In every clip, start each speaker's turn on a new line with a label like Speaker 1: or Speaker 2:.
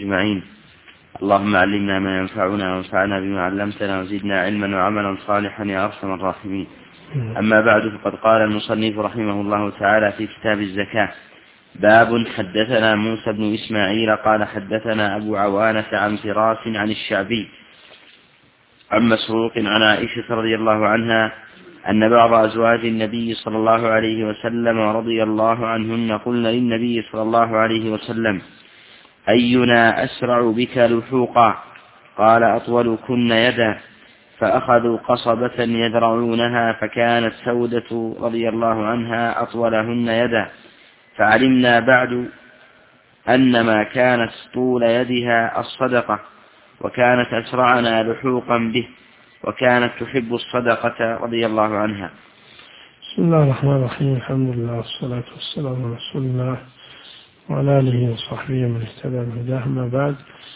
Speaker 1: أجمعين. اللهم علمنا ما ينفعنا وانفعنا بما علمتنا وزدنا علما وعملا صالحا يا أرحم الراحمين. أما بعد، فقد قال المصنف رحمه الله تعالى في كتاب الزكاة: باب. حدثنا موسى بن إسماعيل قال حدثنا أبو عوانة عن فراس عن الشعبي عن مسروق عن عائشة رضي الله عنها أن بعض أزواج النبي صلى الله عليه وسلم رضي الله عنهن قلن للنبي صلى الله عليه وسلم: أينا أسرع بك لحوقا؟ قال: أطولكن يدا. فأخذوا قصبة يذرعونها، فكانت سودة رضي الله عنها أطولهن يدا، فعلمنا بعد أن ما كانت طول يدها الصدقة، وكانت أسرعنا لحوقا به، وكانت تحب الصدقة رضي الله عنها.
Speaker 2: بسم الله الرحمن الرحيم. الحمد لله والصلاة والسلام على رسول الله وعلى آله وصحبه من اهتدى بهداه. أما بعد،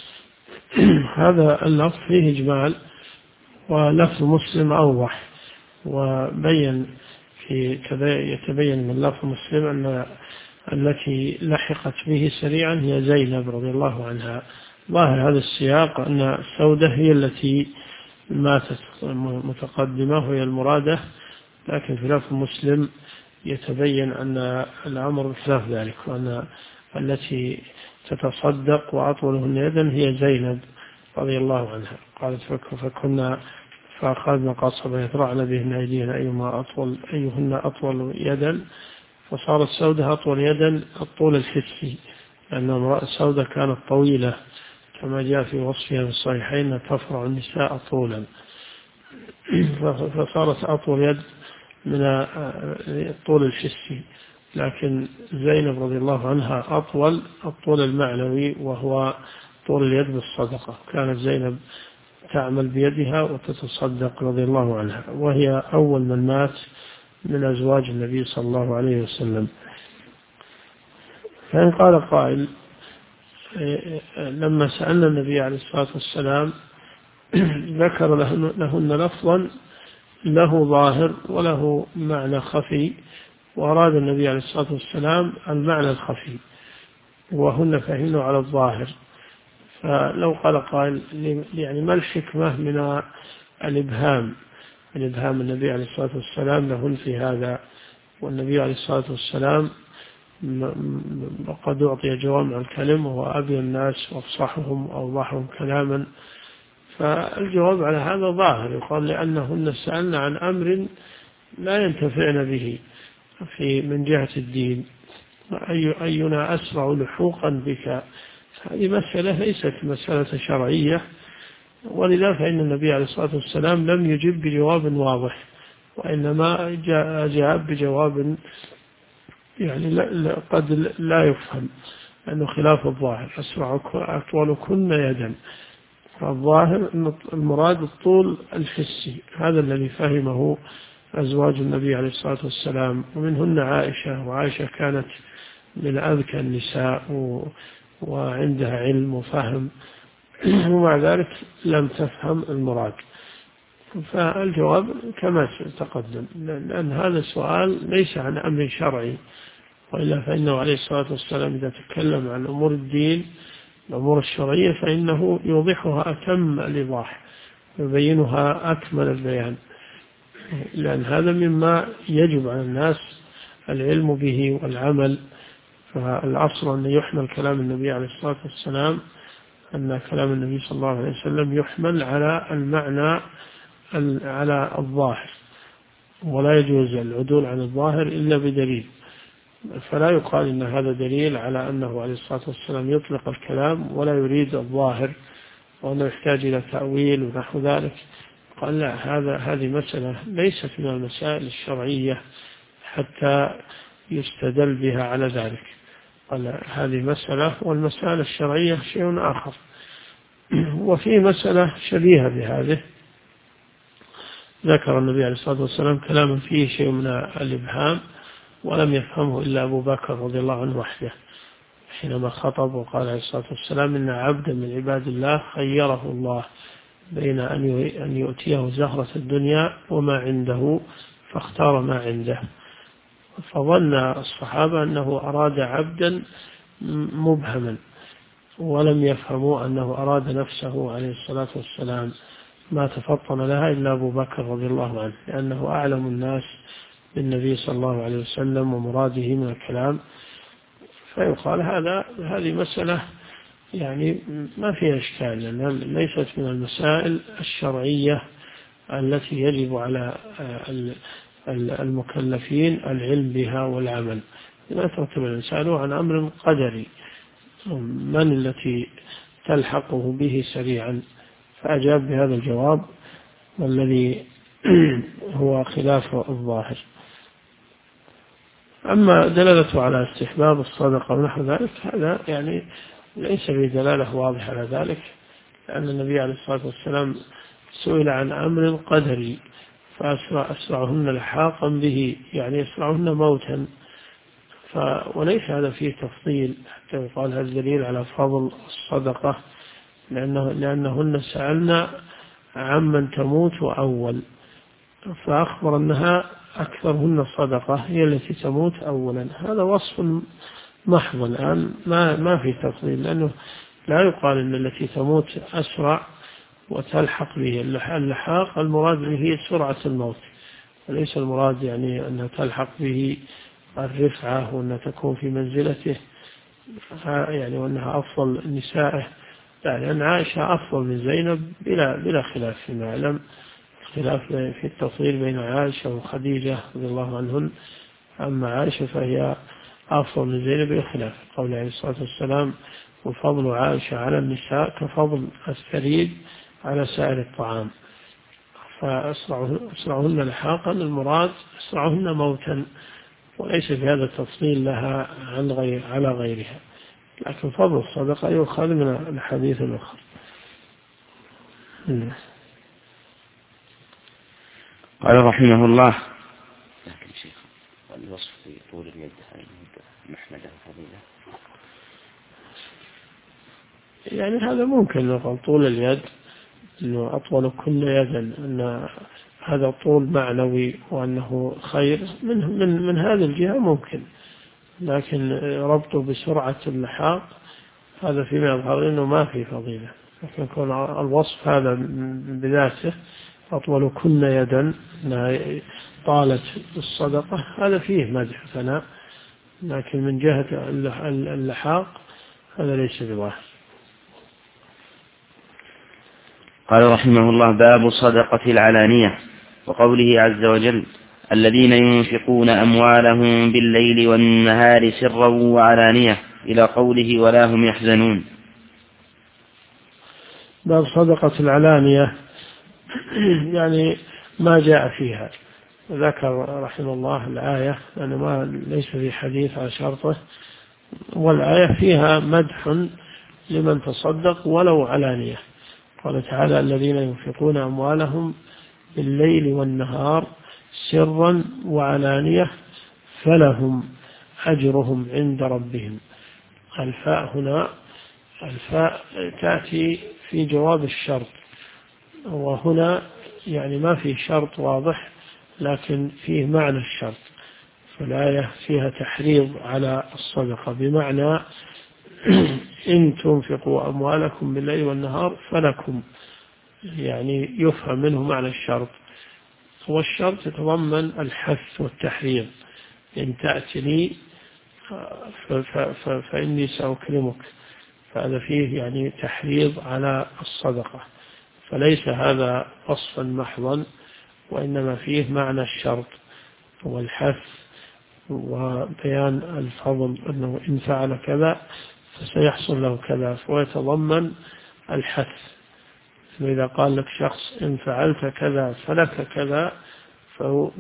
Speaker 2: هذا اللفظ فيه إجمال، ولفظ مسلم أوضح وبين يتبين من لفظ مسلم أن التي لحقت به سريعا هي زينب رضي الله عنها. ظاهر هذا السياق أن السودة هي التي ماتت متقدمة وهي المرادة، لكن في لفظ مسلم يتبين أن الأمر بخلاف ذلك، وأن التي تتصدق وأطولهن يدا هي زينب رضي الله عنها. قالت: فكنا فأخذنا قصبا يترعن بهن أيدينا أيهن أطول يدا، فصارت سودة أطول يدا الطول الحسي، لأن امرأة سودة كانت طويلة كما جاء في وصفها في الصحيحين: تفرع النساء طولا، فصارت أطول يد من الطول الحسي. لكن زينب رضي الله عنها الطول المعنوي، وهو طول اليد بالصدقة. كانت زينب تعمل بيدها وتتصدق رضي الله عنها، وهي أول من مات من أزواج النبي صلى الله عليه وسلم. فإن قال قائل: لما سألنا النبي عليه الصلاة والسلام ذكر لهن لفظا له ظاهر وله معنى خفي، وأراد النبي عليه الصلاة والسلام المعنى الخفي، وهن فهمن على الظاهر. فلو قال قائل: يعني ما الحكمة من الإبهام النبي عليه الصلاة والسلام لهن في هذا، والنبي عليه الصلاة والسلام قد أعطي جوامع الكلم وهو أبي الناس وأفصحهم وأوضحهم كلاما؟ فالجواب على هذا ظاهر، يقال لأنهن سألن عن أمر لا ينتفعن به من جهة الدين. أينا أسرع لحوقا بك؟ هذه مسألة ليست مسألة شرعية، ولذا فإن النبي عليه الصلاة والسلام لم يجب بجواب واضح، وإنما جاء بجواب يعني قد لا يفهم، أنه خلاف الظاهر: أطولكن يدا. فالظاهر أن المراد الطول الحسي، هذا الذي فهمه أزواج النبي عليه الصلاة والسلام، ومنهن عائشة، وعائشة كانت من أذكى النساء وعندها علم وفهم، ومع ذلك لم تفهم المراد. فالجواب كما تقدم، لأن هذا السؤال ليس عن أمر شرعي، وإلا فإنه عليه الصلاة والسلام إذا تكلم عن أمور الدين الأمور الشرعية فإنه يوضحها أتم الإيضاح، يبينها أكمل البيان، لأن هذا مما يجب على الناس العلم به والعمل. فالأصل أن يحمل كلام النبي عليه الصلاة والسلام، أن كلام النبي صلى الله عليه وسلم يحمل على المعنى على الظاهر، ولا يجوز العدول عن الظاهر إلا بدليل. فلا يقال إن هذا دليل على أنه عليه الصلاة والسلام يطلق الكلام ولا يريد الظاهر، وأنه يحتاج إلى تأويل ونحو ذلك. قال: لا، هذه مسألة ليست من المسائل الشرعية حتى يستدل بها على ذلك. قال: هذه مسألة، والمسألة الشرعية شيء آخر. وفي مسألة شبيهة بهذه ذكر النبي عليه الصلاة والسلام كلاما فيه شيء من الإبهام، ولم يفهمه إلا أبو بكر رضي الله عنه وحده، حينما خطب وقال عليه الصلاة والسلام: إن عبدا من عباد الله خيره الله بين أن يؤتيه زهرة الدنيا وما عنده، فاختار ما عنده. فظن الصحابة أنه أراد عبدا مبهما، ولم يفهموا أنه أراد نفسه عليه الصلاة والسلام، ما تفطن لها إلا أبو بكر رضي الله عنه، لأنه أعلم الناس بالنبي صلى الله عليه وسلم ومراده من الكلام. فيقال هذه مسألة يعني ما فيها إشكال، لأنها ليست من المسائل الشرعية التي يجب على المكلفين العلم بها والعمل. لا ترتب الإنسان عن أمر قدري من التي تلحقه به سريعا، فأجاب بهذا الجواب والذي هو خلاف الظاهر. أما دلالته على استحباب الصدقة ونحو ذلك، هذا يعني ليس بدلالة واضحة على ذلك، لأن النبي عليه الصلاة والسلام سئل عن أمر قدري فأسرعهن لحاقا به، يعني أسرعهن موتا، وليس هذا فيه تفضيل حتى يقال هذا دليل على فضل الصدقة، لأنهن سألنا عمن تموت أول، فأخبر أنها أكثرهن صدقة هي التي تموت أولا. هذا وصف محض الآن، ما في تفضيل، لأنه لا يقال أن التي تموت أسرع وتلحق به. اللحاق المراد به سرعة الموت، وليس المراد يعني أنها تلحق به الرفعة وأنها تكون في منزلته يعني وأنها أفضل نسائه، لأن عائشة أفضل من زينب بلا خلاف فيما أعلم، خلاف في التفضيل بين عائشة وخديجة رضي الله عنهن. أما عائشة فهي أفضل من زينب بلا خلاف، قول عليه الصلاة والسلام: وفضل عائشة على النساء كفضل الثريد على سائر الطعام. فأسرعهن لحاقا المراد أسرعهن موتا، وليس في هذا التفصيل لها على غيرها، لكن فضل الصدقة يؤخذ من الحديث الآخر.
Speaker 1: قال رحمه الله: لكن شيخ الوصف في طول اليد محمدة فضيلة،
Speaker 2: يعني هذا ممكن نقول طول اليد أنه أطول كل يدا، أن هذا طول معنوي وأنه خير من هذه الجهة ممكن، لكن ربطه بسرعة اللحاق هذا فيما يظهر أنه ما في فضيلة. لكن يكون الوصف هذا بذاته أطول كل يدا طالت الصدقة، هذا فيه مدح ثناء، لكن من جهة اللحاق هذا ليس بواحد.
Speaker 1: قال رحمه الله: باب الصدقة العلانية، وقوله عز وجل: الذين ينفقون أموالهم بالليل والنهار سرا وعلانية، إلى قوله: ولا هم يحزنون.
Speaker 2: باب صدقة العلانية يعني ما جاء فيها، ذكر رحمه الله الآية لأنه ليس في حديث على شرطه، والآية فيها مدح لمن تصدق ولو علانية. قال تعالى: الذين ينفقون أموالهم بالليل والنهار سرا وعلانية فلهم أجرهم عند ربهم. الفاء هنا تأتي في جواب الشرط، وهنا يعني ما في شرط واضح لكن فيه معنى الشرط، فالآية فيها تحريض على الصدقة، بمعنى إن تنفقوا أموالكم بالليل والنهار فلكم، يعني يفهم منه معنى الشرط، والشرط يتضمن الحث والتحريض. إن تأتني فإني سأكرمك، فهذا فيه يعني تحريض على الصدقة، فليس هذا وصفا محضا، وإنما فيه معنى الشرط والحث وبيان الفضل، أنه إن فعل كذا فسيحصل له كذا، ويتضمن الحث. فإذا قال لك شخص إن فعلت كذا فلك كذا، فهو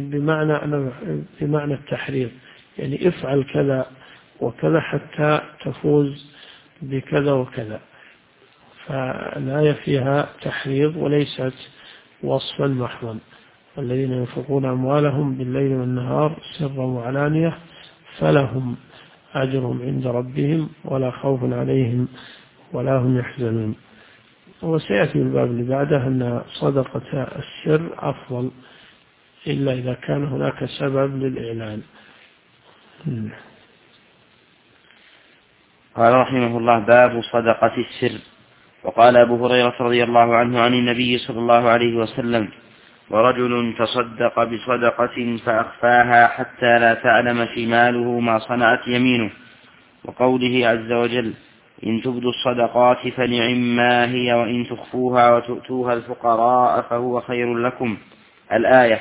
Speaker 2: بمعنى التحريض، يعني افعل كذا وكذا حتى تفوز بكذا وكذا. فالآية فيها تحريض وليست وصفا محضا. الذين ينفقون أموالهم بالليل والنهار سرا وعلانية فلهم أجرهم عند ربهم ولا خوف عليهم ولا هم يحزنون. وسيأتي الباب اللي بعده أن صدقة السر أفضل إلا إذا كان هناك سبب للإعلان.
Speaker 1: قال رحمه الله: باب صدقة السر. وقال أبو هريرة رضي الله عنه عن النبي صلى الله عليه وسلم: ورجل تصدق بصدقة فأخفاها حتى لا تعلم شماله ما صنعت يمينه. وقوله عز وجل: إن تبدوا الصدقات فنعما هي وإن تخفوها وتؤتوها الفقراء فهو خير لكم. الآية.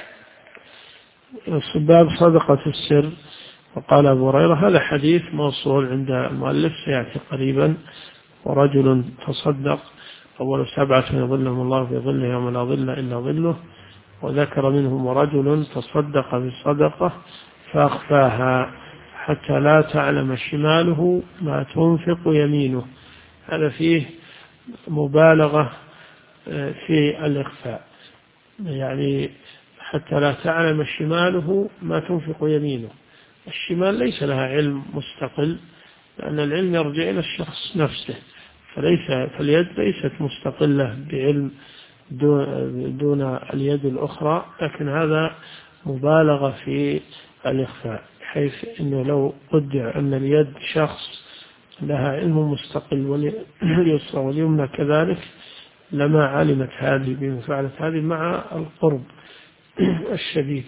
Speaker 2: باب صدقة السر. وقال أبو هريرة: هذا حديث موصول عند المؤلف سيأتي قريبا. ورجل تصدق، أول 7 يظلهم الله في ظله يوم لا ظل إلا ظله، وذكر منهم: ورجل تصدق بصدقة فأخفاها حتى لا تعلم شماله ما تنفق يمينه. هذا فيه مبالغة في الإخفاء، يعني حتى لا تعلم شماله ما تنفق يمينه. الشمال ليس لها علم مستقل، لأن العلم يرجع إلى الشخص نفسه، فاليد ليست مستقلة بعلم دون اليد الأخرى، لكن هذا مبالغة في الإخفاء، حيث أنه لو قدر أن اليد شخص لها علم مستقل واليسرى واليمنى كذلك لما علمت هذه بما فعلت هذه مع القرب الشديد.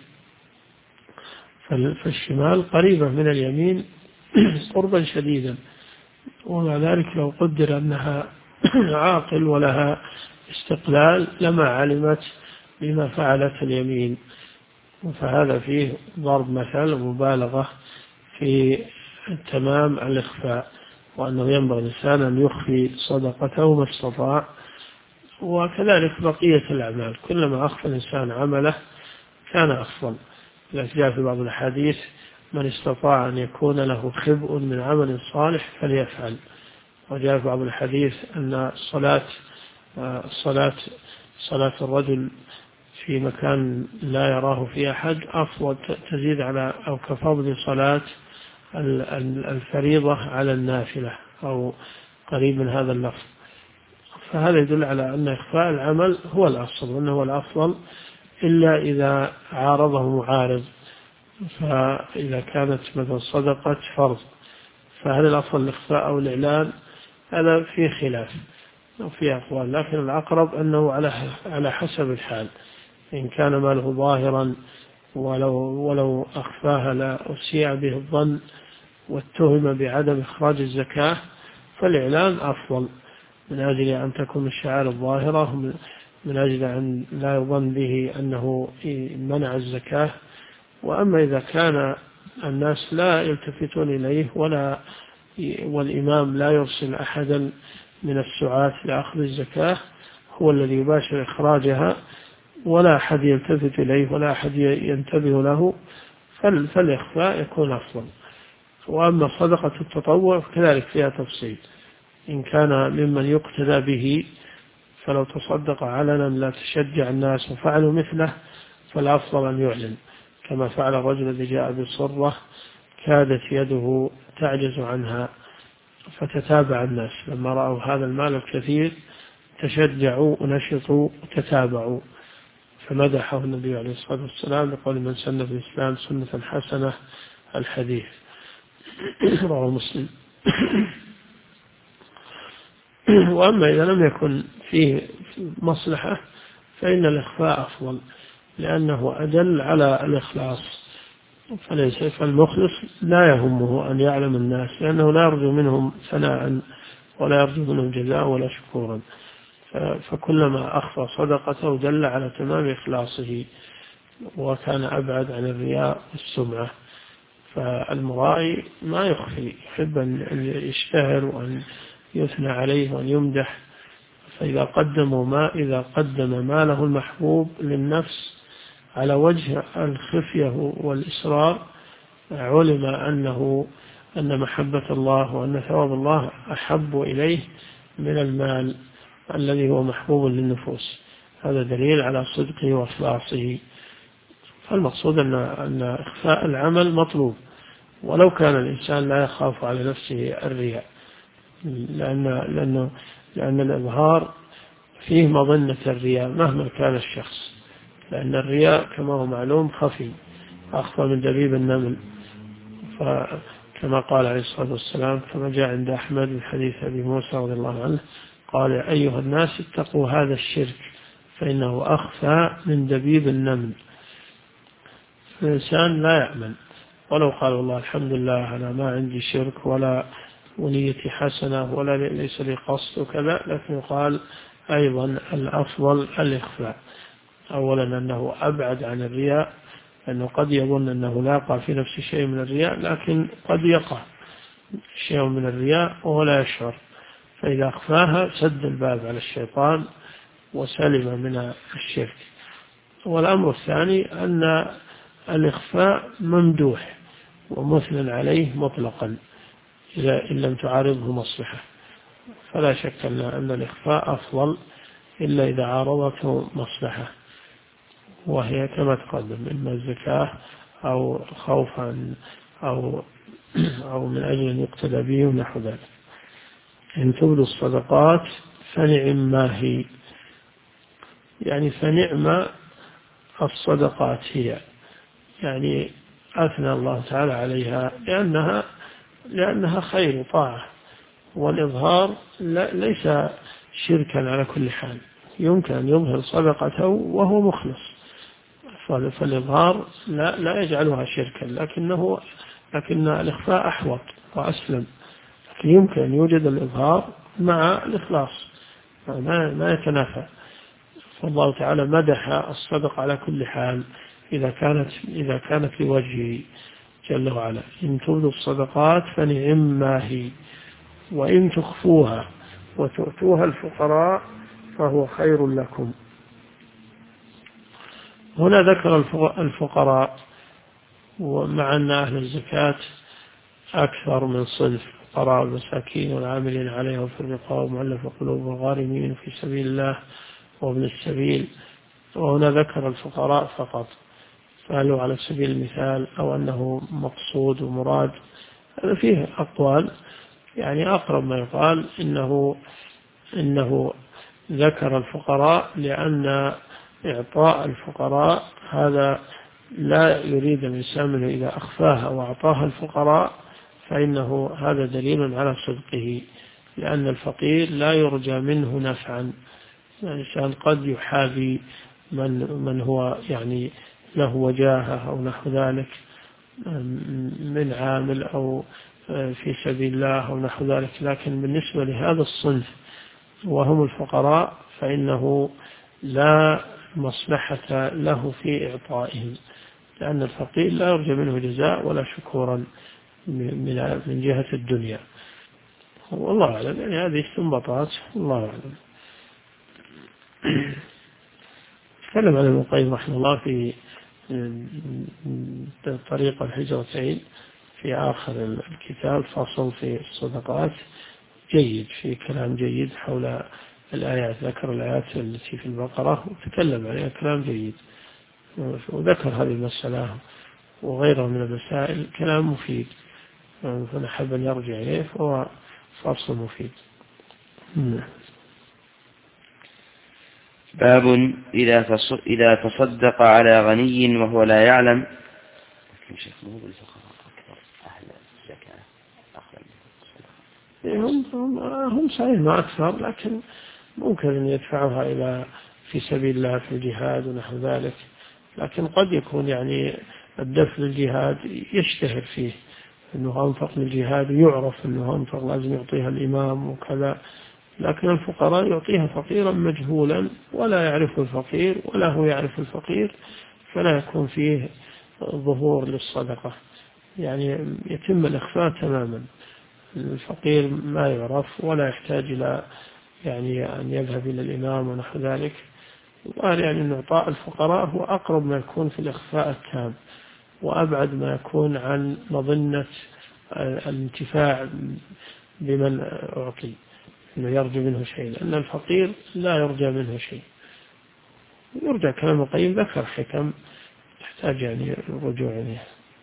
Speaker 2: فالشمال قريبة من اليمين قربا شديدا، ومع ذلك لو قدر أنها عاقل ولها استقلال لما علمت بما فعلت اليمين. فهذا فيه ضرب مثل ومبالغة في تمام الإخفاء، وأنه ينبغي الإنسان أن يخفي صدقته ما استطاع. وكذلك بقية الأعمال، كلما أخفى الإنسان عمله كان أفضل. جاء في بعض الحديث: من استطاع أن يكون له خبء من عمل صالح فليفعل. وجاء في بعض الحديث أن صلاة الرجل في مكان لا يراه في أحد أفضل، تزيد على أو كفضل صلاة الفريضة على النافلة، أو قريب من هذا اللفظ. فهذا يدل على أن إخفاء العمل هو الأفضل، وأنه هو الأفضل إلا إذا عارضه معارض. فإذا كانت مثل صدقة فرض فهل الأفضل الإخفاء أو الإعلان؟ هذا فيه خلاف وفيه أقوال، لكن الأقرب أنه على حسب الحال. إن كان ماله ظاهرا ولو أخفاها لا أسيء به الظن واتهم بعدم إخراج الزكاة فالإعلان أفضل، من أجل أن تكون الشعائر الظاهرة، من أجل أن لا يظن به أنه منع الزكاة. وأما إذا كان الناس لا يلتفتون إليه والإمام لا يرسل أحدا من السعاة لأخذ الزكاة، هو الذي يباشر إخراجها ولا أحد يلتفت إليه ولا أحد ينتبه له، فالإخفاء يكون أفضل. وأما صدقة التطوع كذلك فيها تفصيل. إن كان ممن يقتدى به فلو تصدق علنا لا تشجع الناس وفعلوا مثله فالأفضل أن يعلن، كما فعل الرجل الذي جاء بصرة كادت يده تعجز عنها فتتابع الناس، لما رأوا هذا المال الكثير تشجعوا ونشطوا وتتابعوا، فمدحه النبي عليه الصلاة والسلام بقول: من سن في الإسلام سنة حسنة، الحديث. رواه مسلم. وأما إذا لم يكن فيه مصلحة فإن الإخفاء أفضل، لأنه أدل على الإخلاص. فالمخلص لا يهمه أن يعلم الناس، لأنه لا يرجو منهم ثناء ولا يرجو منهم جزاء ولا شكورا. فكلما أخفى صدقته دل على تمام إخلاصه، وكان أبعد عن الرياء والسمعة. فالمرائي ما يخفي، يحب أن يشتهر وأن يثنى عليه وأن يمدح. فإذا قدم ماله المحبوب للنفس على وجه الخفية والإسرار علم أن محبة الله وأن ثواب الله أحب إليه من المال الذي هو محبوب للنفوس. هذا دليل على صدقه وإخلاصه. فالمقصود أن إخفاء العمل مطلوب، ولو كان الإنسان لا يخاف على نفسه الرياء، لأن الإظهار فيه مظنة الرياء مهما كان الشخص، لأن الرياء كما هو معلوم خفي، أخفى من دبيب النمل. كما قال عليه الصلاة والسلام كما جاء عند أحمد من حديث أبي موسى رضي الله عنه قال: يا أيها الناس اتقوا هذا الشرك فإنه أخفى من دبيب النمل. الإنسان لا يأمن ولو قال والله الحمد لله أنا ما عندي شرك ولا ونيتي حسنة ولا ليس لي قصد وكذا، لكن يقال أيضا الأفضل الإخفاء. أولا أنه أبعد عن الرياء، لأنه قد يظن أنه لا يقع في نفسه شيء من الرياء، لكن قد يقع شيء من الرياء وهو لا يشعر، فإذا أخفاها سد الباب على الشيطان وسلم من الشرك. والأمر الثاني أن الإخفاء ممدوح ومثنى عليه مطلقا إن لم تعارضه مصلحة، فلا شك أن الإخفاء أفضل إلا إذا عارضته مصلحة، وهي كما تقدم إما الزكاة أو خوفا أو من أجل أن يقتدى به ونحو ذلك. إن تبدوا الصدقات فنعم ما هي، يعني فنعم الصدقات هي، يعني أثنى الله تعالى عليها لأنها خير وطاعة، والإظهار ليس شركا على كل حال، يمكن أن يظهر صدقته وهو مخلص، فالإظهار لا يجعلها شركا، لكن الإخفاء أحوط وأسلم، لكن يمكن أن يوجد الإظهار مع الإخلاص، ما يتنافى. فالله تعالى مدح الصدق على كل حال إذا كانت لوجهه جل وعلا. إن تبدوا الصدقات فنعم ما هي، وإن تخفوها وتؤتوها الفقراء فهو خير لكم. هنا ذكر الفقراء، ومع أن أهل الزكاة أكثر من صنف: الفقراء والمساكين والعاملين عليهم في الرقاب والمؤلفة قلوبهم والغارمين في سبيل الله وابن السبيل. وهنا ذكر الفقراء فقط، فهل هو على سبيل المثال أو أنه مقصود ومراد؟ هذا فيه أقوال، يعني أقرب ما يقال إنه ذكر الفقراء لأن إعطاء الفقراء هذا لا يريد الإنسان منه إذا أخفاها وأعطاها الفقراء فإنه هذا دليل على صدقه، لأن الفقير لا يرجى منه نفعا. الإنسان قد يحابي من هو يعني له وجاهة أو نحو ذلك من عامل أو في سبيل الله أو نحو ذلك، لكن بالنسبة لهذا الصنف وهم الفقراء فإنه لا مصلحة له في إعطائهم، لأن الفقير لا يرجى منه جزاء ولا شكورا من جهة الدنيا. والله أعلم، يعني هذه استنباطات، الله أعلم. تكلم عن ابن القيم رحمه الله في طريق الهجرتين في آخر الكتاب، فصل في الصدقات جيد، في كلام جيد حول الآيات، ذكر الآيات التي في البقرة وتكلم عليها كلام جيد، وذكر هذه المسألة وغيرها من المسائل كلام مفيد، فنحب أن يرجع إليه، فهو فصل مفيد.
Speaker 1: باب إذا تصدق على غني وهو لا يعلم.
Speaker 2: هم صحيح ما أكثر، لكن ممكن أن يدفعها في سبيل الله في الجهاد ونحو ذلك، لكن قد يكون يعني الدفع للجهاد يشتهر فيه أنه أنفق للجهاد ويعرف أنه أنفق لازم يعطيها الإمام وكذا، لكن الفقراء يعطيها فقيرا مجهولا ولا يعرف الفقير ولا هو يعرف الفقير، فلا يكون فيه ظهور للصدقة، يعني يتم الإخفاء تماما. الفقير ما يعرف ولا يحتاج إلى يعني أن يذهب إلى الإمام ونحو ذلك. وقال يعني أن إعطاء الفقراء هو أقرب ما يكون في الإخفاء التام، وأبعد ما يكون عن مظنة الانتفاع بمن أعطي، أنه يرجى منه شيء، لأن الفقير لا يرجى منه شيء. يرجى كلام القيم ذكر حكم تحتاج يعني الرجوع إليه.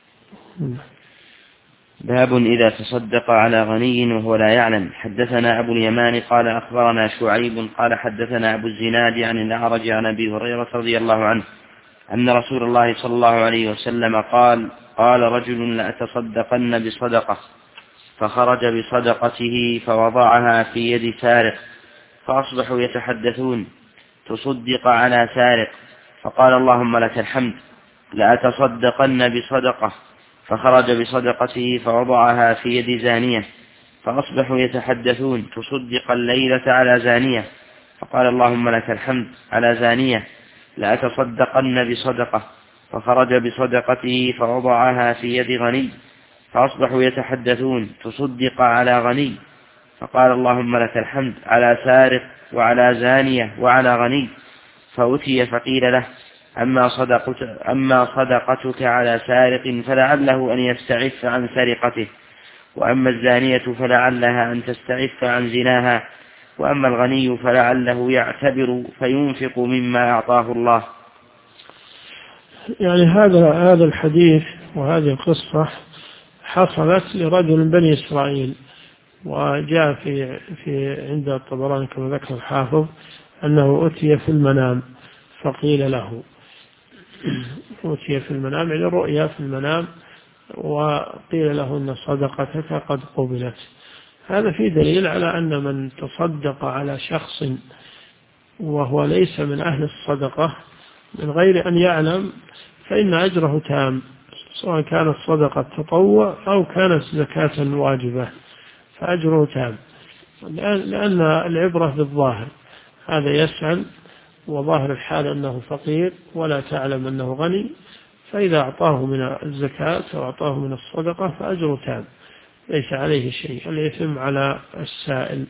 Speaker 1: باب إذا تصدق على غني وهو لا يعلم. حدثنا أبو اليمان قال أخبرنا شعيب قال حدثنا أبو الزناد عن الأعرج عن أبي هريرة رضي الله عنه أن رسول الله صلى الله عليه وسلم قال: قال رجل لأتصدقن بصدقة، فخرج بصدقته فوضعها في يد سارق، فأصبحوا يتحدثون: تصدق على سارق، فقال اللهم لك الحمد، لأتصدقن بصدقة، فخرج بصدقته فوضعها في يد زانية، فأصبحوا يتحدثون: تصدق الليلة على زانية، فقال اللهم لك الحمد، على زانية، لأتصدقن بصدقة، فخرج بصدقته فوضعها في يد غني، فأصبحوا يتحدثون: تصدق على غني، فقال اللهم لك الحمد، على سارق وعلى زانية وعلى غني. فأتي فقيل له: أما صدقتك على سارق فلعله أن يستعف عن سرقته، وأما الزانية فلعلها أن تستعف عن زناها، وأما الغني فلعله يعتبر فينفق مما أعطاه الله.
Speaker 2: يعني هذا الحديث وهذه القصة حصلت لرجل من بني إسرائيل، وجاء في عند الطبراني كما ذكر الحافظ أنه أتي في المنام فقيل له، أتي في المنام يعني رؤيا في المنام، وقيل له أن صدقتك قد قبلت. هذا فيه دليل على أن من تصدق على شخص وهو ليس من أهل الصدقة من غير أن يعلم فإن أجره تام، سواء كانت صدقة تطوع أو كانت زكاة واجبة، فأجره تام، لأن العبرة بالظاهر. هذا يسأل وظاهر الحال أنه فقير ولا تعلم أنه غني، فإذا أعطاه من الزكاة أو أعطاه من الصدقة فأجره تام، ليس عليه شيء، الإثم على السائل.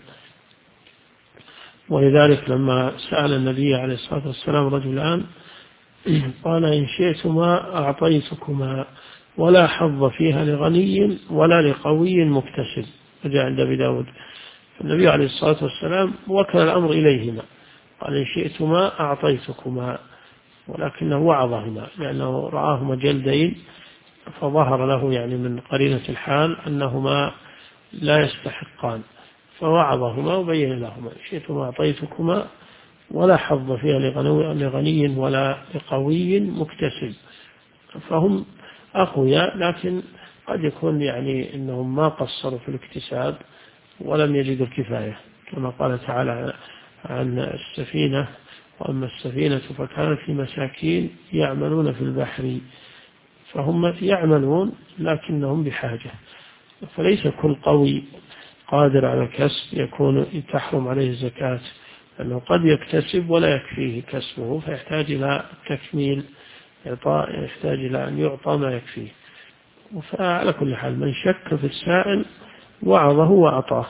Speaker 2: ولذلك لما سأل النبي عليه الصلاة والسلام رجلان قال: إن شئتما أعطيتكما ولا حظ فيها لغني ولا لقوي مكتسب، وجاء عند أبي داود. النبي عليه الصلاة والسلام وكل الأمر إليهما، قال: إن شئتما أعطيتكما، ولكنه وعظهما لأنه رآهما جلدين، فظهر له يعني من قرينة الحال أنهما لا يستحقان، فوعظهما وبين لهما: إن شئتما أعطيتكما ولا حظ فيها لغني ولا لقوي مكتسب. فهم أقوياء، لكن قد يكون يعني إنهم ما قصروا في الاكتساب ولم يجدوا الكفاية، كما قال تعالى عن السفينة: وأما السفينة فكانت لمساكين يعملون في البحر، فهم يعملون لكنهم بحاجة. فليس كل قوي قادر على الكسب يكون تحرم عليه الزكاة، لأنه قد يكتسب ولا يكفيه كسبه فيحتاج إلى تكميل، يحتاج إلى أن يعطى ما يكفيه. فعلى كل حال من شك في السائل وعظه وأعطاه،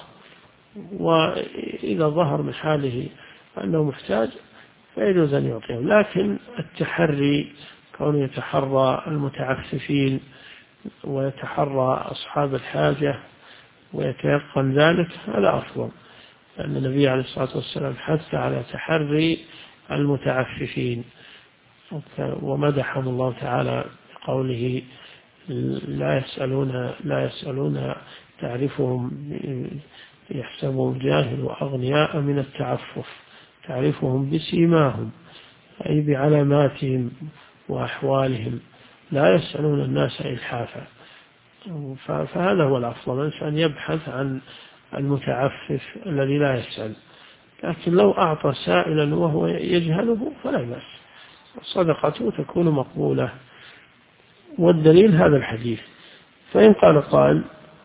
Speaker 2: وإذا ظهر من حاله أنه محتاج فيجوز أن يعطيه. لكن التحري، كونه يتحرى المتعففين ويتحرى أصحاب الحاجة ويتيقن ذلك، هذا أفضل، لأن النبي عليه الصلاة والسلام حث على تحري المتعففين، ومدحهم الله تعالى بقوله: لا يسألون تعرفهم يحسبهم جاهل وأغنياء من التعفف، تعرفهم بسيماهم أي بعلاماتهم وأحوالهم، لا يسألون الناس إلحافا. فهذا هو الأفضل، الإنسان يبحث عن المتعفف الذي لا يسأل. لكن لو أعطى سائلا وهو يجهله فلا بأس، صدقته تكون مقبولة. والدليل هذا الحديث. فإن قال قائل: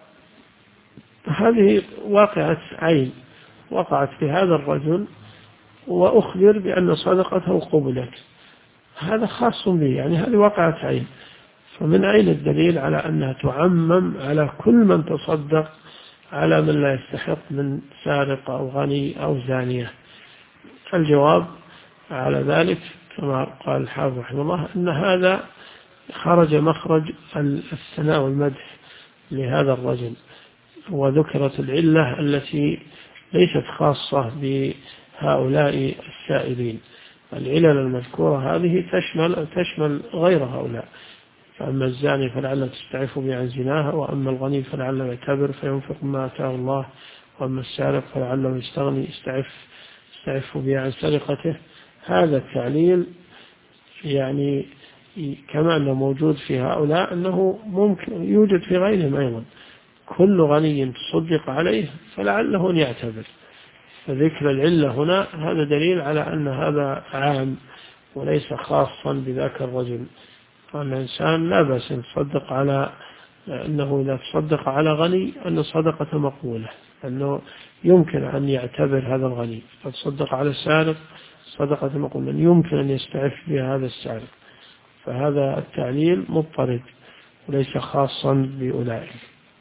Speaker 2: هذه واقعة عين وقعت في هذا الرجل وأخبر بأن صدقته قبلت، هذا خاص به، يعني هذه واقعة عين، فمن أين الدليل على أنها تعمم على كل من تصدق على من لا يستحق من سارق أو غني أو زانية؟ الجواب على ذلك كما قال الحافظ رحمه الله أن هذا خرج مخرج الثناء والمدح لهذا الرجل، وذكرت العلة التي ليست خاصة بهؤلاء السائلين. العلل المذكورة هذه تشمل غير هؤلاء، فأما الزاني فلعله تستعف به عن زناها، وأما الغني فلعله يعتبر فينفق ما آتاه الله، وأما السارق فلعله يستغني يستعف به عن سرقته. هذا التعليل يعني كما أنه موجود في هؤلاء أنه ممكن يوجد في غيرهم أيضا. كل غني تصدق عليه فلعله أن يعتبر. فذكر العلة هنا هذا دليل على أن هذا عام وليس خاصا بذاك الرجل. قال الإنسان لا بأس أن تصدق على أنه إذا تصدق على غني أن صدقة مقبولة، أنه يمكن أن يعتبر هذا الغني. فتصدق على السارق صدقة مقبولة، يمكن أن يستعف بها هذا السارق. فهذا التعليل مضطرد وليس خاصا بأولئك.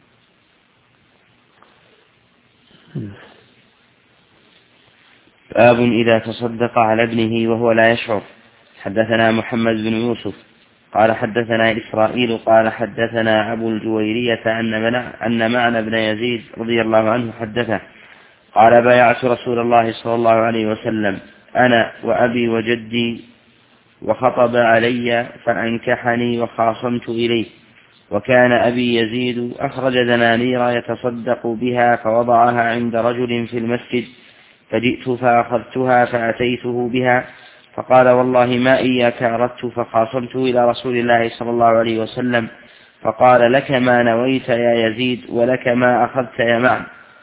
Speaker 1: باب إذا تصدق على ابنه وهو لا يشعر. حدثنا محمد بن يوسف قال حدثنا إسرائيل قال حدثنا أبو الجويرية أن معنى بن يزيد رضي الله عنه حدثه قال بايعت رسول الله صلى الله عليه وسلم أنا وأبي وجدي وخطب علي فأنكحني وخاصمت إليه، وكان أبي يزيد أخرج دنانير يتصدق بها فوضعها عند رجل في المسجد، فجئت فأخذتها فأتيته بها فقال والله ما إياك أردت، فخاصمت إلى رسول الله صلى الله عليه وسلم فقال لك ما نويت يا يزيد ولك ما أخذت يا معن.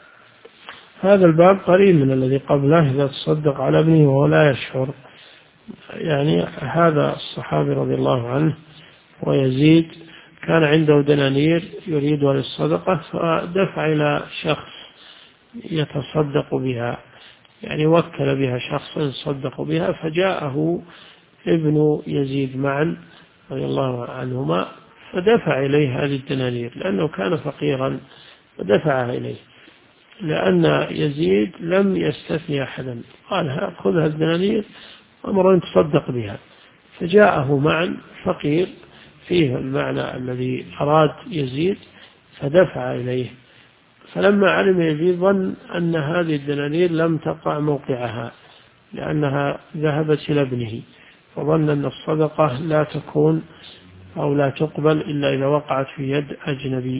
Speaker 2: هذا الباب قريب من الذي قبله إذا تصدق على ابنه وهو لا يشعر. يعني هذا الصحابي رضي الله عنه ويزيد كان عنده دنانير يريدها للصدقة، فدفع إلى شخص يتصدق بها، يعني وكل بها شخص يتصدق بها، فجاءه ابن يزيد معا رضي الله عنهما فدفع إليه هذه الدنانير لأنه كان فقيرا فدفعها إليه، لأن يزيد لم يستثني أحدا، قال خذ هذه الدنانير أمر أن تصدق بها. فجاءه معا فقير فيه المعنى الذي أراد يزيد فدفع إليه. فلما علم يزيد ظن أن هذه الدنانير لم تقع موقعها لأنها ذهبت إلى ابنه، فظن أن الصدقة لا تكون أو لا تقبل إلا إذا وقعت في يد أجنبي.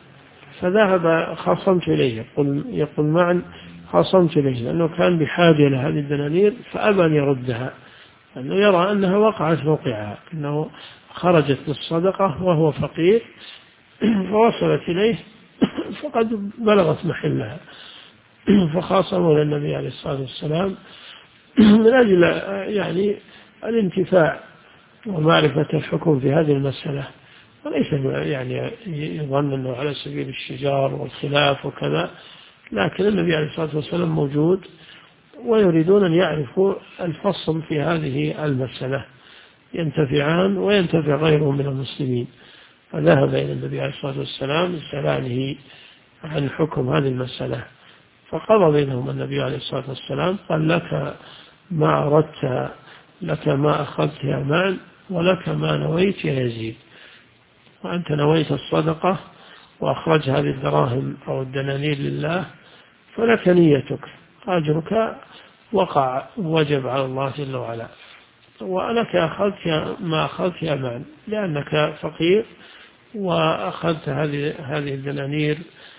Speaker 2: فذهب خاصمت إليه، يقول معا خاصمت إليه لأنه كان بحاجة لهذه الدنانير فأبى أن يردها، لأنه يرى أنها وقعت موقعها، أنه خرجت للصدقة وهو فقير فوصلت إليه فقد بلغت محلها. فخاصموا للنبي عليه الصلاة والسلام من أجل يعني الانتفاع ومعرفة الحكم في هذه المسألة، وليس يعني يظن أنه على سبيل الشجار والخلاف وكذا، لكن النبي عليه الصلاة والسلام موجود ويريدون أن يعرفوا الفصل في هذه المسألة، ينتفعان وينتفع غيرهم من المسلمين. فذهب إلى النبي عليه الصلاة والسلام يسألانه عن حكم هذه المسألة، فقضى بينهم النبي عليه الصلاة والسلام قال لك ما أردت، لك ما أخذت يا معن، ولك ما نويت يا يزيد. وأنت نويت الصدقة وأخرج هذه الدراهم أو الدنانير لله فلك نيتك، أجرك وقع وجب على الله جل وعلا، ولك أخذت ما أخذت يا معن لأنك فقير وأخذت هذه الدنانير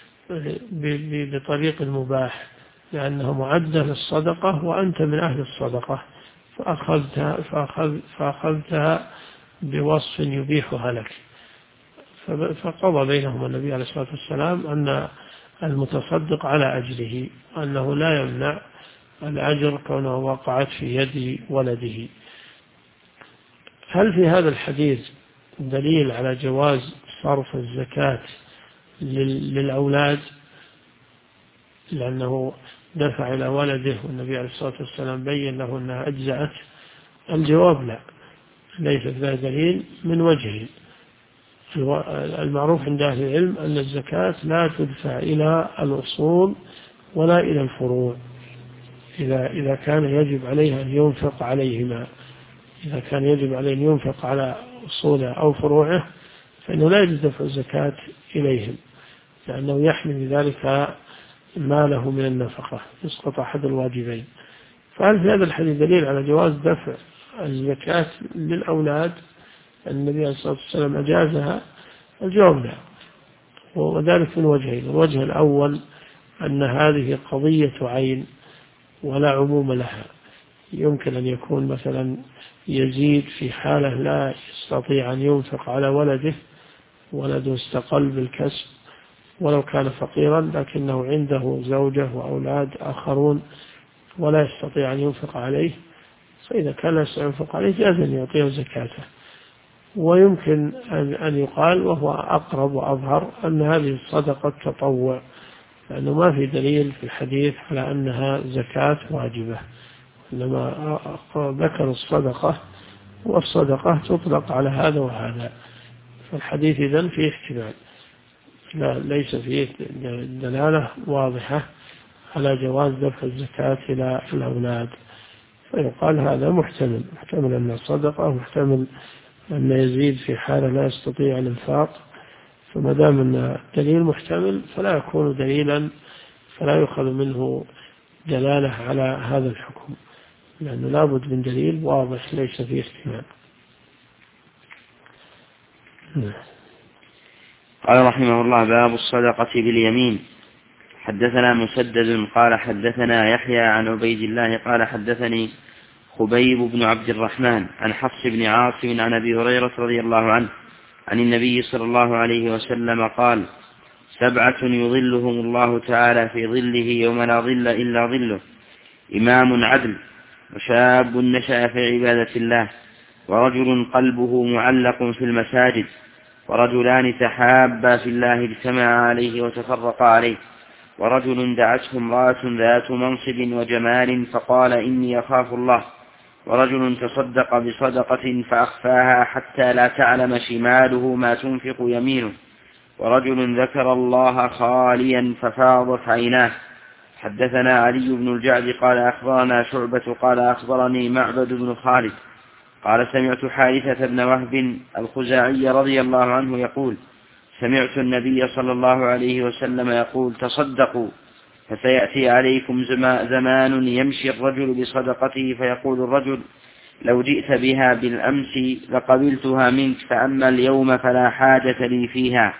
Speaker 2: بطريق المباح لأنها معدة للصدقة وأنت من أهل الصدقة، فأخذتها بوصف يبيحها لك. فقضى بينهم النبي عليه الصلاة والسلام أن المتصدق على أجره، أنه لا يمنع الأجر كونه وقعت في يد ولده. هل في هذا الحديث دليل على جواز صرف الزكاة للأولاد لأنه دفع إلى ولده والنبي عليه الصلاة والسلام بين له أنها أجزأت؟ الجواب لا، ليس ذا دليل من وجهه. المعروف عند أهل العلم أن الزكاة لا تدفع إلى الأصول ولا إلى الفروع إذا كان يجب عليه أن ينفق عليهما. إذا كان يجب عليه أن ينفق على أصوله أو فروعه فإنه لا يجب دفع الزكاة إليهم، لأنه يحمل ذلك ماله من النفقة، يسقط أحد الواجبين. فهل في هذا الحديث دليل على جواز دفع الزكاة للأولاد؟ النبي عليه الصلاة والسلام أجازها. الجواب لا، وذلك من وجهين. الوجه الأول أن هذه قضية عين ولا عموم لها، يمكن أن يكون مثلا يزيد في حالة لا يستطيع أن ينفق على ولده، ولده استقل بالكسب ولو كان فقيرا لكنه عنده زوجة وأولاد آخرون ولا يستطيع أن ينفق عليه، فإذا كان لا يستطيع أن ينفق عليه جاز أن يعطيه زكاته. ويمكن أن يقال وهو أقرب وأظهر أن هذه الصدقة تطوع، لأنه ما في دليل في الحديث على أنها زكاة واجبة، إنما ذكر الصدقة، والصدقة تطلق على هذا وهذا. فالحديث إذن فيه احتمال، ليس فيه دلالة واضحة على جواز دفع الزكاة إلى الأولاد، فيقال هذا محتمل أن الصدقة، محتمل أن يزيد في حالة لا يستطيع الإنفاق، فما دام أن الدليل محتمل فلا يكون دليلا، فلا يؤخذ منه دلالة على هذا الحكم، لأنه لابد من دليل واضح ليس فيه احتمال.
Speaker 1: قال رحمه الله: باب الصدقة باليمين. حدثنا مسدد قال حدثنا يحيى عن عبيد الله قال حدثني خبيب بن عبد الرحمن عن حفص بن عاصم عن أبي هريرة رضي الله عنه عن النبي صلى الله عليه وسلم قال: 7 يظلهم الله تعالى في ظله يوم لا ظل إلا ظله: إمام عدل، وشاب نشأ في عبادة الله، ورجل قلبه معلق في المساجد، ورجلان تحابا في الله اجتمعا عليه وتفرقا عليه، ورجل دعته امرأة ذات منصب وجمال فقال: إني أخاف الله، ورجل تصدق بصدقة فأخفاها حتى لا تعلم شماله ما تنفق يمينه، ورجل ذكر الله خاليا ففاضت عيناه. حدثنا علي بن الجعد قال أخبرنا شعبة قال أخبرني معبد بن خالد قال سمعت حارثة بن وهب الخزاعي رضي الله عنه يقول: سمعت النبي صلى الله عليه وسلم يقول: تصدقوا فسيأتي عليكم زمان يمشي الرجل بصدقته فيقول الرجل: لو جئت بها بالأمس لقبلتها منك، فأما اليوم فلا حاجة لي فيها.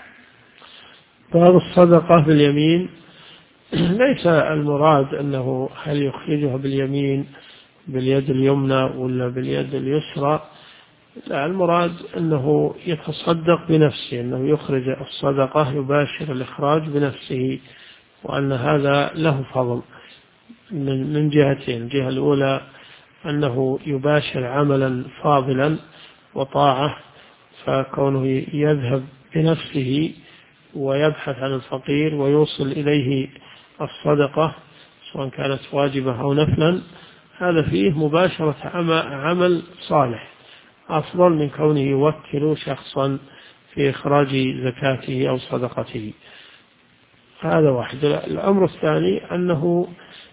Speaker 2: باب الصدقة باليمين. ليس المراد أنه هل يخرجها باليمين باليد اليمنى ولا باليد اليسرى، لا، المراد أنه يتصدق بنفسه، أنه يخرج الصدقة يباشر الإخراج بنفسه، وأن هذا له فضل من جهتين: الجهة الأولى أنه يباشر عملا فاضلا وطاعة، فكونه يذهب بنفسه ويبحث عن الفقير ويوصل إليه الصدقة سواء كانت واجبة أو نفلا، هذا فيه مباشرة عمل صالح أفضل من كونه يوكل شخصا في إخراج زكاته أو صدقته. هذا واحد. الأمر الثاني أنه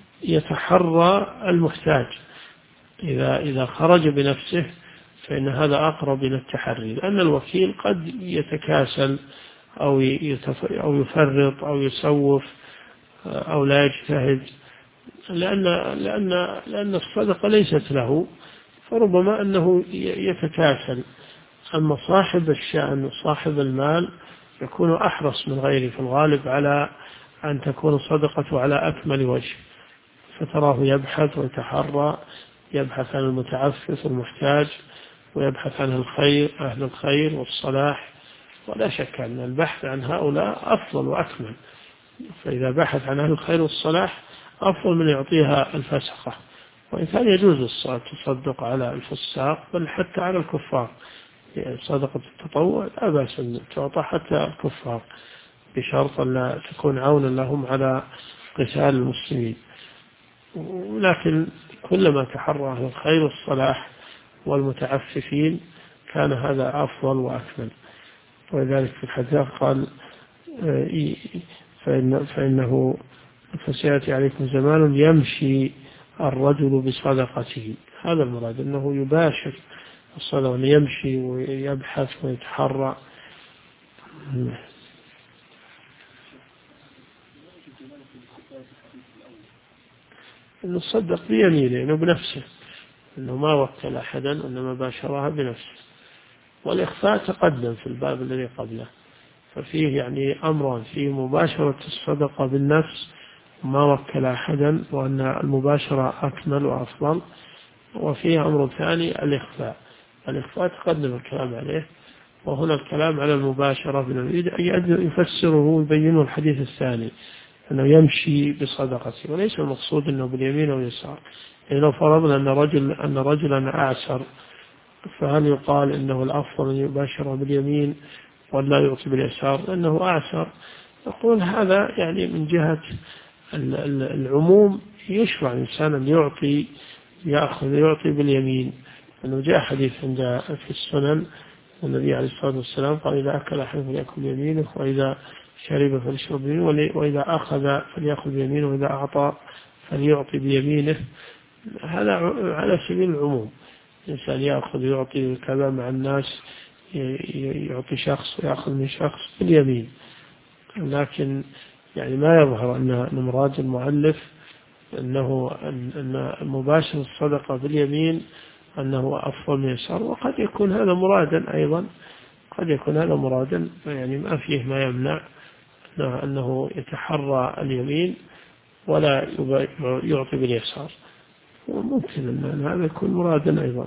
Speaker 2: يتحرى المحتاج، إذا خرج بنفسه فإن هذا أقرب إلى التحري، لأن الوكيل قد يتكاسل أو يفرط أو يسوف أو لا يجتهد، لأن الصدقة ليست له، فربما أنه يتكاسل. أما صاحب الشأن وصاحب المال يكون أحرص من غيره في الغالب على أن تكون الصدقة على أكمل وجه، فتراه يبحث ويتحرى، يبحث عن المتعفف المحتاج، ويبحث عن أهل الخير والصلاح، ولا شك أن البحث عن هؤلاء أفضل وأكمل. فإذا بحث عن أهل الخير والصلاح أفضل من يعطيها الفسقة، وإن كان يجوز التصدق على الفساق بل حتى على الكفار، يعني صدقة التطوع لا بأس أن تعطى حتى الكفار بشرط أن لا تكون عونا لهم على قتال المسلمين. ولكن كلما تحرى أهل الخير والصلاح والمتعففين كان هذا أفضل وأكمل. ولذلك في الحديث قال: فإنه فسيأتي عليكم زمان يمشي الرجل بصدقته. هذا المراد، أنه يباشر الصدقة، يمشي ويبحث ويتحرى. أنه الصدق بيمينه، أنه بنفسه، أنه ما وكل أحدا، إنما باشرها بنفسه. والإخفاء تقدم في الباب الذي قبله، ففيه يعني أمران: فيه مباشرة الصدقة بالنفس ما وكل أحدا، وأن المباشرة أكمل وأفضل، وفيه أمر ثاني الإخفاء. الإخفاء تقدم الكلام عليه، وهنا الكلام على المباشرة باليمين يفسره ويبينه الحديث الثاني أنه يمشي بصدقته، وليس المقصود أنه باليمين أو اليسار. يعني لو فرضنا أن رجلا أعسر، فهل يقال إنه الأفضل أن يباشر باليمين ولا يعطي باليسار لأنه أعسر؟ يقول هذا يعني من جهة العموم يشرع الإنسان أن يعطي باليمين، أنه جاء حديث عند في السنن النبي عليه الصلاة والسلام قال إذا أكل أحد فليأكل بيمينه، وإذا شرب فليشرب بيمينه، وإذا أخذ فليأخذ بيمينه، وإذا أعطى فليعطي بيمينه. هذا على سبيل العموم، الإنسان يأخذ يعطي كذا مع الناس، يعطي شخص ويأخذ من شخص باليمين. لكن يعني ما يظهر أن مراد المؤلف أن مباشر الصدقة باليمين أنه أفضل من اليسار، وقد يكون هذا مرادا أيضا، قد يكون هذا مرادا، يعني ما فيه ما يمنع أنه يتحرى اليمين ولا يعطي باليسار، وممكن أن هذا يكون مرادا أيضا.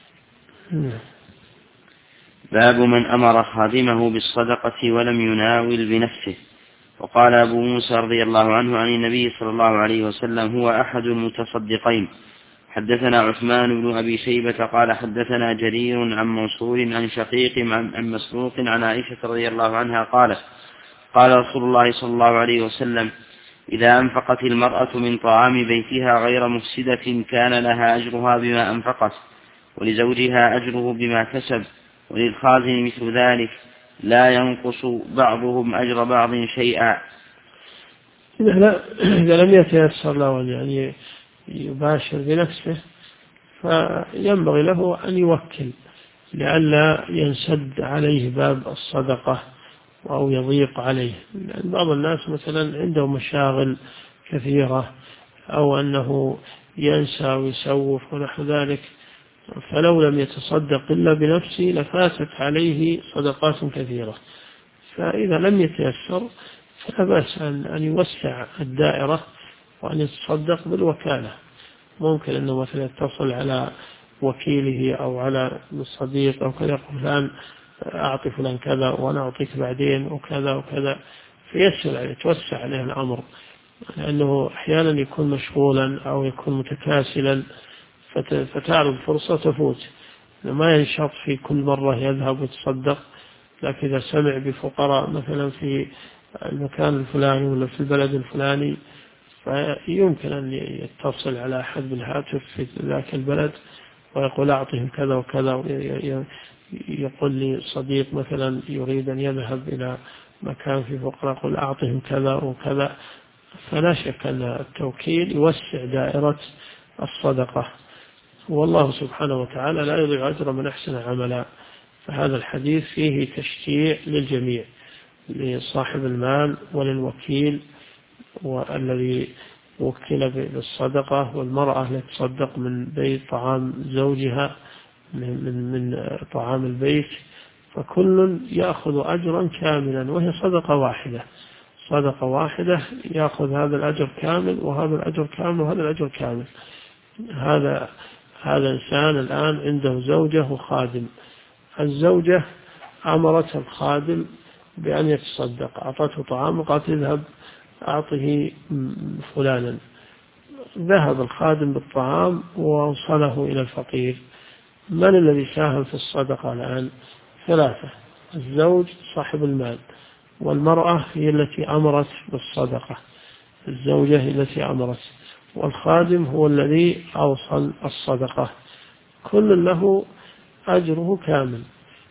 Speaker 1: باب من أمر خادمه بالصدقة ولم يناول بنفسه. وقال أبو موسى رضي الله عنه عن النبي صلى الله عليه وسلم هو أحد المتصدقين. حدثنا عثمان بن أبي شيبة قال حدثنا جرير عن منصور عن شقيق عن مسروق عن عائشة رضي الله عنها قالت قال رسول الله صلى الله عليه وسلم إذا أنفقت المرأة من طعام بيتها غير مفسدة كان لها أجرها بما أنفقت، ولزوجها أجره بما كسب، وللخازن مثل ذلك، لا ينقص بعضهم أجر بعض شيئا.
Speaker 2: إذا لم يتيسر له يعني يباشر بنفسه فينبغي له أن يوكل لئلا ينسد عليه باب الصدقة أو يضيق عليه. لأن بعض الناس مثلا عنده مشاغل كثيرة أو أنه ينسى ويسوف ونحو ذلك، فلو لم يتصدق إلا بنفسه لفاتت عليه صدقات كثيرة. فإذا لم يتيسر فلا بأس أن يوسع الدائرة وأن يتصدق بالوكالة. ممكن أنه مثلا يتصل على وكيله أو على الصديق أو كذا، فلان أعطي فلان كذا وأنا أعطيك بعدين وكذا وكذا، فيسر عليه يتوسع عليه الأمر، لأنه أحيانا يكون مشغولا أو يكون متكاسلا فتعرض فرصة تفوت، ما ينشط في كل مرة يذهب ويتصدق. لكن إذا سمع بفقراء مثلا في المكان الفلاني ولا في البلد الفلاني فيمكن أن يتصل على أحد بالهاتف في ذاك البلد ويقول أعطهم كذا وكذا، يقول لي صديق مثلا يريد أن يذهب إلى مكان في فقراء يقول أعطهم كذا وكذا. فلا شك أن التوكيل يوسع دائرة الصدقة، والله سبحانه وتعالى لا يضيع أجر من أحسن عملا. فهذا الحديث فيه تشجيع للجميع، لصاحب المال وللوكيل والذي وكل بالصدقة، والمرأة التي تصدق من بيت طعام زوجها من طعام البيت، فكل يأخذ أجرا كاملا وهي صدقة واحدة يأخذ هذا الأجر كامل وهذا الأجر كامل وهذا الأجر كامل. هذا إنسان الآن عنده زوجة وخادم، الزوجة أمرت الخادم بأن يتصدق، أعطته طعام وقالت اذهب أعطه فلانا، ذهب الخادم بالطعام ووصله إلى الفقير. من الذي ساهم في الصدقة الآن؟ ثلاثة: الزوج صاحب المال، والمرأة هي التي أمرت بالصدقة، الزوجة هي التي أمرت، والخادم هو الذي أوصل الصدقة. كل له أجره كامل،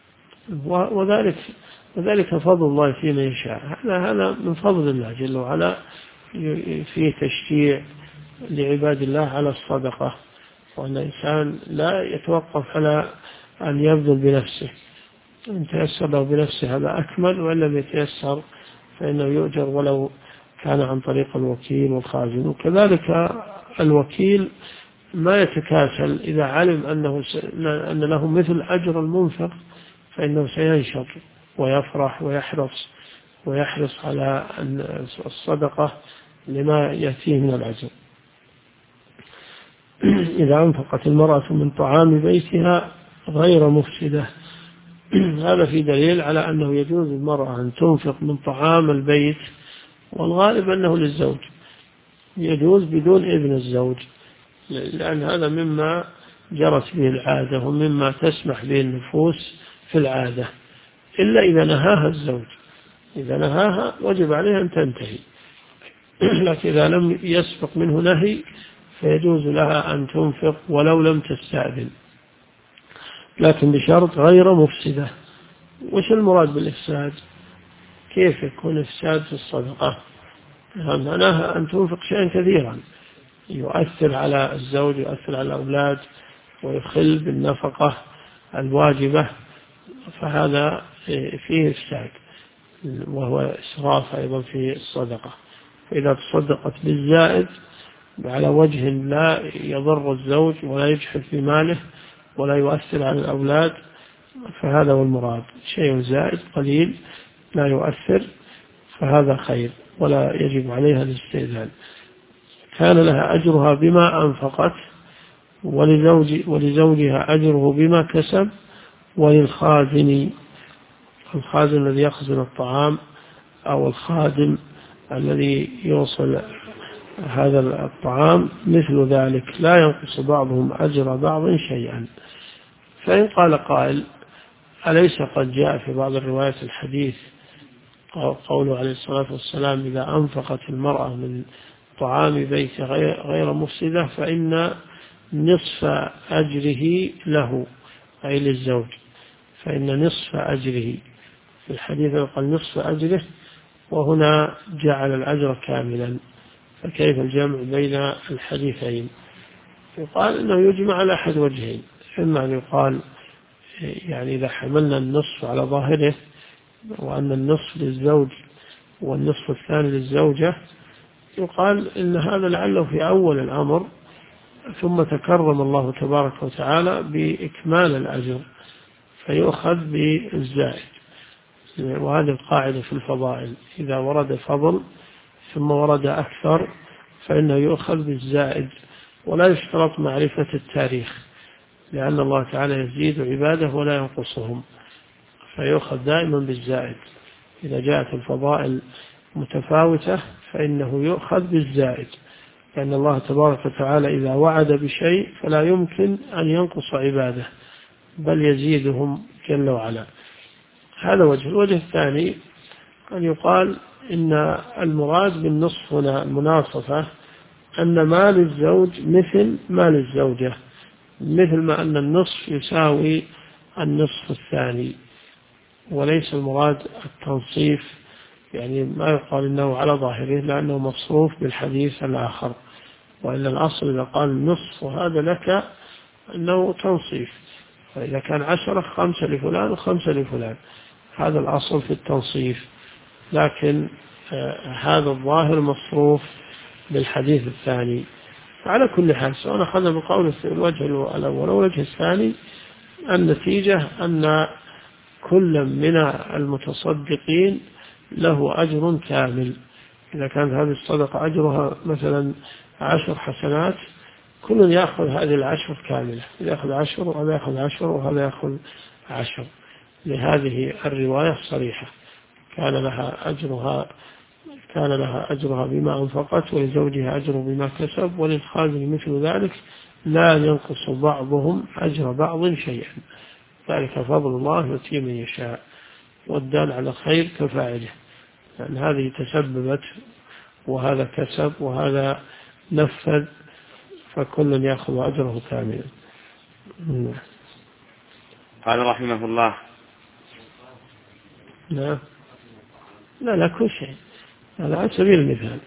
Speaker 2: وذلك فضل الله فيما يشاء. هذا من فضل الله جل وعلا، فيه تشجيع لعباد الله على الصدقة، وأن الإنسان لا يتوقف على أن يبذل بنفسه، إن تيسر له بنفسه هذا أكمل، وإن لم يتيسر فإنه يؤجر ولو كان عن طريق الوكيل والخازن. وكذلك الوكيل ما يتكاسل، إذا علم أن له مثل أجر المنفق فإنه سينشط ويفرح ويحرص على الصدقة لما يأتيه من الأجر. إذا أنفقت المرأة من طعام بيتها غير مفسدة. هذا في دليل على أنه يجوز للمرأة أن تنفق من طعام البيت، والغالب أنه للزوج، يجوز بدون إذن الزوج، لأن هذا مما جرت به العادة ومما تسمح به النفوس في العادة، إلا إذا نهاها الزوج. إذا نهاها وجب عليها أن تنتهي، لكن إذا لم يسبق منه نهي فيجوز لها أن تنفق ولو لم تستأذن، لكن بشرط غير مفسدة. وش المراد بالإفساد؟ كيف يكون إفساد في الصدقة؟ معناها أن تنفق شيئا كثيرا يؤثر على الزوج، يؤثر على الأولاد، ويخل بالنفقة الواجبة، فهذا فيه إفساد، وهو إسراف أيضا في الصدقة. فإذا تصدقت بالزائد على وجه لا يضر الزوج ولا يجحف في ماله ولا يؤثر على الأولاد، فهذا هو المراد، شيء زائد قليل لا يؤثر، فهذا خير ولا يجب عليها الاستئذان. كان لها أجرها بما أنفقت، ولزوجها أجره بما كسب، وللخازن، الخازن الذي يخزن الطعام أو الخادم الذي يوصل هذا الطعام مثل ذلك، لا ينقص بعضهم أجر بعض شيئا. فإن قال قائل: أليس قد جاء في بعض الروايات الحديث قوله عليه الصلاة والسلام: إذا أنفقت المرأة من طعام بيت غير مفسدة فإن نصف أجره له، أي للزوج، فإن نصف أجره، في الحديث قال نصف أجره، وهنا جعل الأجر كاملا، فكيف الجمع بين الحديثين؟ يقال أنه يجمع على أحد وجهين: إما أن يقال يعني إذا حملنا النصف على ظاهره وأن النصف للزوج والنصف الثاني للزوجة، يقال إن هذا لعله في أول الأمر، ثم تكرم الله تبارك وتعالى بإكمال الأجر فيؤخذ بالزائد. وهذه القاعدة في الفضائل: إذا ورد فضل ثم ورد أكثر فإنه يؤخذ بالزائد، ولا يشترط معرفة التاريخ، لأن الله تعالى يزيد عباده ولا ينقصهم، فيؤخذ دائما بالزائد. إذا جاءت الفضائل متفاوتة فإنه يؤخذ بالزائد، لأن الله تبارك وتعالى إذا وعد بشيء فلا يمكن أن ينقص عباده، بل يزيدهم جل وعلا. هذا وجه. الوجه الثاني أن يقال إن المراد بالنصف هنا المناصفة، أن مال الزوج مثل مال الزوجة، مثل ما أن النصف يساوي النصف الثاني، وليس المراد التنصيف، يعني ما يقال إنه على ظاهره لأنه مصروف بالحديث الآخر، وإلا الأصل إذا قال نصف وهذا لك أنه تنصيف، فإذا كان 10 5 لفلان و5 لفلان، هذا الأصل في التنصيف. لكن هذا الظاهر مصروف بالحديث الثاني. على كل حال سواء أخذنا بقول الوجه الأول والوجه الثاني، النتيجة أن كل من المتصدقين له أجر كامل. إذا كانت هذه الصدقة أجرها مثلا 10 حسنات، كل يأخذ هذه 10 كاملة، يأخذ 10 وهذا يأخذ 10 وهذا يأخذ 10. لهذه الرواية صريحة: كان لها أجرها بما أنفقت، ولزوجها أجر بما كسب، وللخازن مثل ذلك، لا ينقص بعضهم أجر بعض شيئا، ذلك فضل الله يؤتيه من يشاء، والدال على خير كفاعله، لأن هذه تسببت وهذا كسب وهذا نفذ، فكل يأخذ أجره كاملا.
Speaker 1: قال رحمه الله:
Speaker 2: لا كل شيء، هذا على سبيل المثال.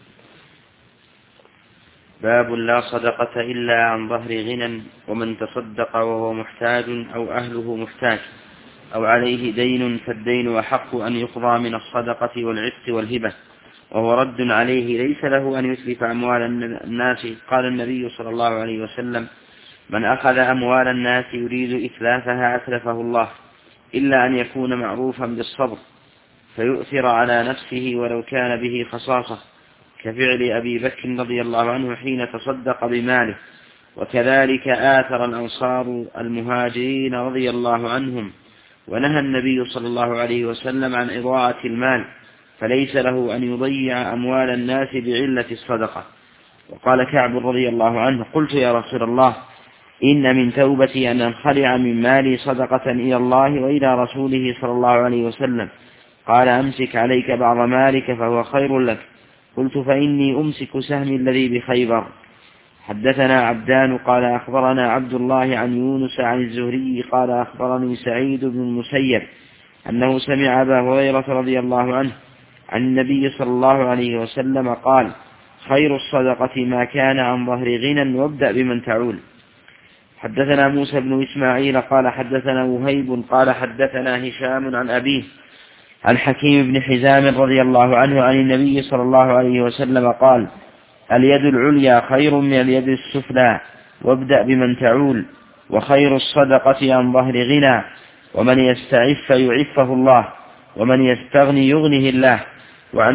Speaker 1: باب لا صدقة إلا عن ظهر غنى، ومن تصدق وهو محتاج أو أهله محتاج أو عليه دين فالدين أحق أن يقضى من الصدقة والعتق والهبة، وهو رد عليه، ليس له أن يتلف أموال الناس. قال النبي صلى الله عليه وسلم: من أخذ أموال الناس يريد إتلافها أتلفه الله، إلا أن يكون معروفا بالصبر فيؤثر على نفسه ولو كان به خصاصة، كفعل أبي بكر رضي الله عنه حين تصدق بماله وكذلك آثر الأنصار المهاجرين رضي الله عنهم، ونهى النبي صلى الله عليه وسلم عن إضاعة المال، فليس له أن يضيع أموال الناس بعلة الصدقة. وقال كعب رضي الله عنه: قلت يا رسول الله، إن من توبتي أن أنخلع من مالي صدقة إلى الله وإلى رسوله صلى الله عليه وسلم. قال: أمسك عليك بعض مالك فهو خير لك. قلت: فإني أمسك سهمي الذي بخيبر. حدثنا عبدان قال أخبرنا عبد الله عن يونس عن الزهري قال أخبرني سعيد بن المسيب أنه سمع أبا هريرة رضي الله عنه عن النبي صلى الله عليه وسلم قال: خير الصدقة ما كان عن ظهر غنى وابدأ بمن تعول. حدثنا موسى بن إسماعيل قال حدثنا وهيب قال حدثنا هشام عن أبيه عن حكيم بن حزام رضي الله عنه عن النبي صلى الله عليه وسلم قال: اليد العليا خير من اليد السفلى وابدأ بمن تعول، وخير الصدقة عن ظهر غنى، ومن يستعف يعفه الله، ومن يستغني يغنه الله. وعن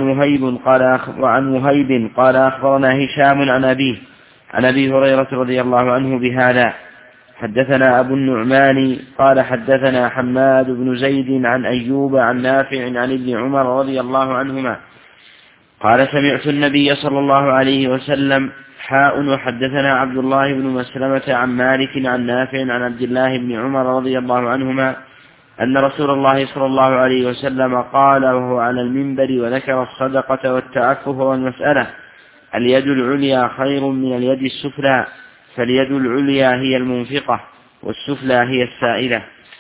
Speaker 1: وهيب قال أخبرنا هشام عن أبيه عن أبي هريرة رضي الله عنه بهذا. حدثنا أبو النعمان قال حدثنا حماد بن زيد عن أيوب عن نافع عن ابن عمر رضي الله عنهما قال: سمعت النبي صلى الله عليه وسلم وحدثنا عبد الله بن مسلمة عن مالك عن نافع عن عبد الله بن عمر رضي الله عنهما أن رسول الله صلى الله عليه وسلم قال وهو على المنبر وذكر الصدقة والتعفف والمسألة: اليد العليا خير من اليد السفلى، فاليد العليا هي المنفقة والسفلى هي السائلة.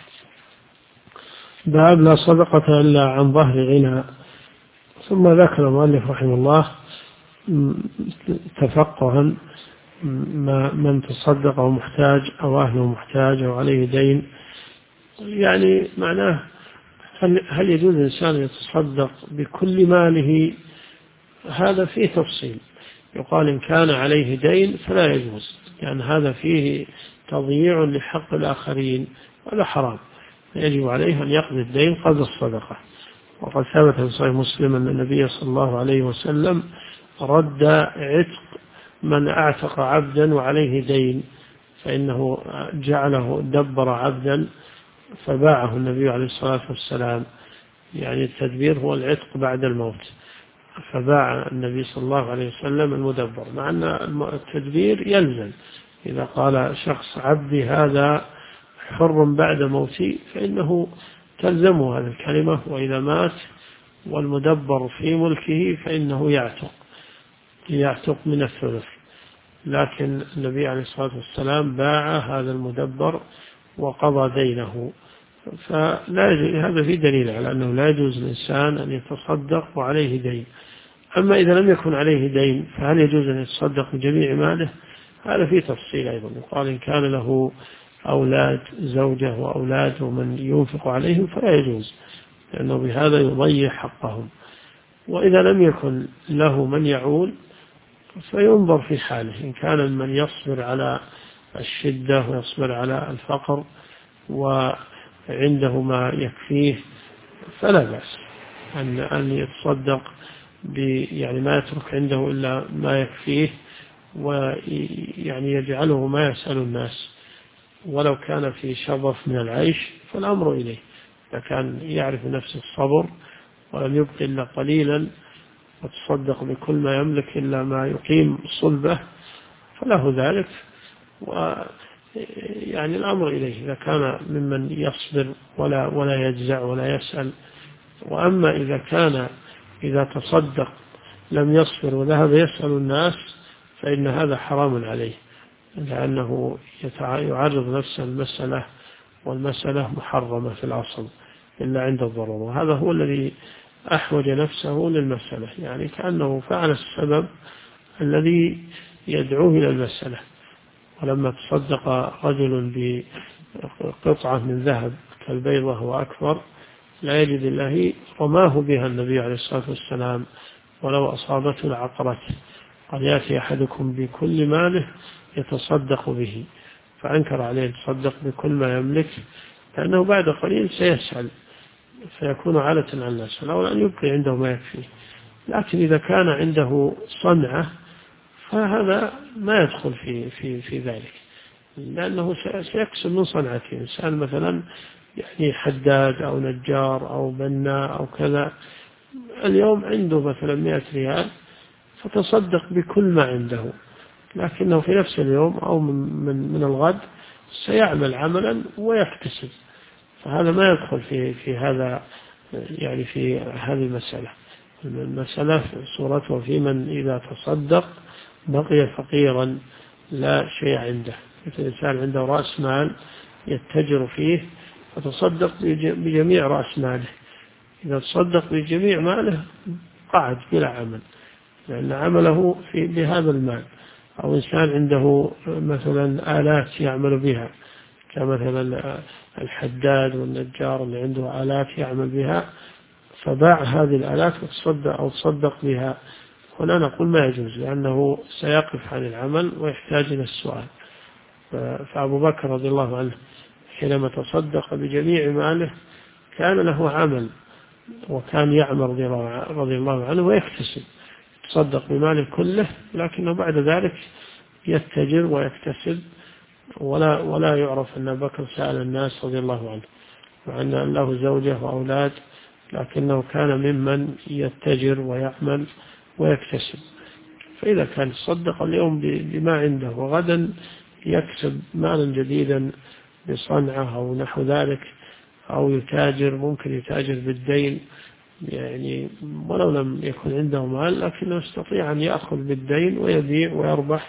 Speaker 2: باب لا صدقة إلا عن ظهر غنى. ثم ذكر المؤلف رحمه الله تفقها من تصدق ومحتاج أو أهله محتاج أو عليه دين، يعني معناه هل يجوز الإنسان يتصدق بكل ماله؟ هذا فيه تفصيل. يقال إن كان عليه دين فلا يجوز، يعني هذا فيه تضييع لحق الآخرين، ولا حرام، يجب عليه أن يقضي الدين قبل الصدقة. وقد ثبت في صحيح مسلم أن النبي صلى الله عليه وسلم رد عتق من أعتق عبدا وعليه دين، فإنه جعله دبر عبدا فباعه النبي عليه الصلاة والسلام، يعني التدبير هو العتق بعد الموت، فباع النبي صلى الله عليه وسلم المدبر، مع أن التدبير يلزم. إذا قال شخص عبدي هذا حر بعد موتي فإنه تلزمه هذه الكلمة، وإذا مات والمدبر في ملكه فإنه يعتق من الثلث. لكن النبي عليه الصلاة والسلام باع هذا المدبر وقضى دينه، هذا في دليل على أنه لا يجوز للإنسان أن يتصدق وعليه دين. أما إذا لم يكن عليه دين فهل يجوز أن يتصدق بجميع ماله؟ هذا فيه تفصيل أيضا. يقال إن كان له أولاد، زوجة وأولاد ومن ينفق عليهم فلا يجوز، لأنه بهذا يضيع حقهم. وإذا لم يكن له من يعول فينظر في حاله، إن كان من يصبر على الشدة ويصبر على الفقر وعنده ما يكفيه فلا بأس أن يتصدق يعني ما يترك عنده إلا ما يكفيه، ويعني يجعله ما يسأل الناس، ولو كان في شظف من العيش فالأمر إليه. إذا كان يعرف نفس الصبر ولم يبق إلا قليلا وتصدق بكل ما يملك إلا ما يقيم صلبه فله ذلك، ويعني الأمر إليه إذا كان ممن يصبر ولا يجزع ولا يسأل. وأما إذا تصدق لم يصبر وذهب يسأل الناس فإن هذا حرام عليه، لأنه يعرض نفسه المسألة، والمسألة محرمة في الأصل إلا عند الضرورة. هذا هو الذي أحوج نفسه للمسألة، يعني كأنه فعل السبب الذي يدعوه إلى المسألة. ولما تصدق رجل بقطعة من ذهب كالبيضة وأكبر لا يجد الله رماه بها النبي عليه الصلاة والسلام ولو أصابته العقرة. قد يأتي أحدكم بكل ماله يتصدق به، فأنكر عليه يتصدق بكل ما يملك، لأنه بعد قليل سيسأل فيكون عالة على الناس، فلولا أن يبقي عنده ما يكفيه. لكن إذا كان عنده صنعة فهذا ما يدخل في ذلك، لأنه سيكسب من صنعته. إنسان مثلا يعني حداد أو نجار أو بناء أو كذا، اليوم عنده مثلا 100 ريال، فتصدق بكل ما عنده، لكنه في نفس اليوم أو من الغد سيعمل عملا ويكتسب، فهذا ما يدخل في هذا، يعني في هذه المسألة. المسألة صورته في من إذا تصدق بقي فقيرا لا شيء عنده. مثل الإنسان عنده رأس مال يتجر فيه، فتصدق بجميع رأس ماله. إذا تصدق بجميع ماله قعد بلا عمل، لأن عمله بهذا المال. أو إنسان عنده مثلا آلات يعمل بها، كمثلا الحداد والنجار اللي عنده آلات يعمل بها، فباع هذه الآلات وتصدق بها، هنا نقول ما يجوز، لأنه سيقف عن العمل ويحتاج إلى السؤال. فأبو بكر رضي الله عنه حينما تصدق بجميع ماله كان له عمل، وكان يعمل رضي الله عنه ويكتسب، تصدق بماله كله، لكنه بعد ذلك يتجر ويكتسب، ولا يعرف أن أبو بكر سأل الناس رضي الله عنه، مع أن له زوجة وأولاد، لكنه كان ممن يتجر ويعمل ويكتسب. فإذا كان يصدق اليوم بما عنده وغدا يكسب مالا جديدا بصنعة أو نحو ذلك، أو يتاجر، ممكن يتاجر بالدين، يعني ولو لم يكن عنده مال لكنه يستطيع أن يأخذ بالدين ويبيع ويربح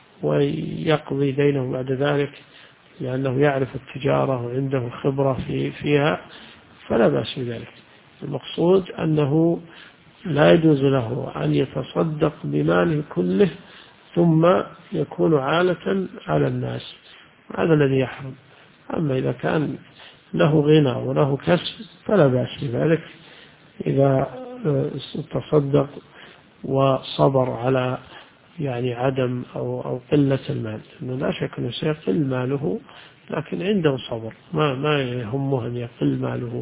Speaker 2: ويقضي دينه بعد ذلك، لأنه يعرف التجارة وعنده خبرة فيها، فلا بأس بذلك. المقصود أنه لا يجوز له أن يتصدق بماله كله ثم يكون عالة على الناس، هذا الذي يحرم. أما إذا كان له غنى وله كسب فلا بأس بذلك، إذا تصدق وصبر على يعني عدم أو قلة المال، إنه لا شك أنه سيقل ماله، لكن عنده صبر، ما يهمه أن يقل ماله.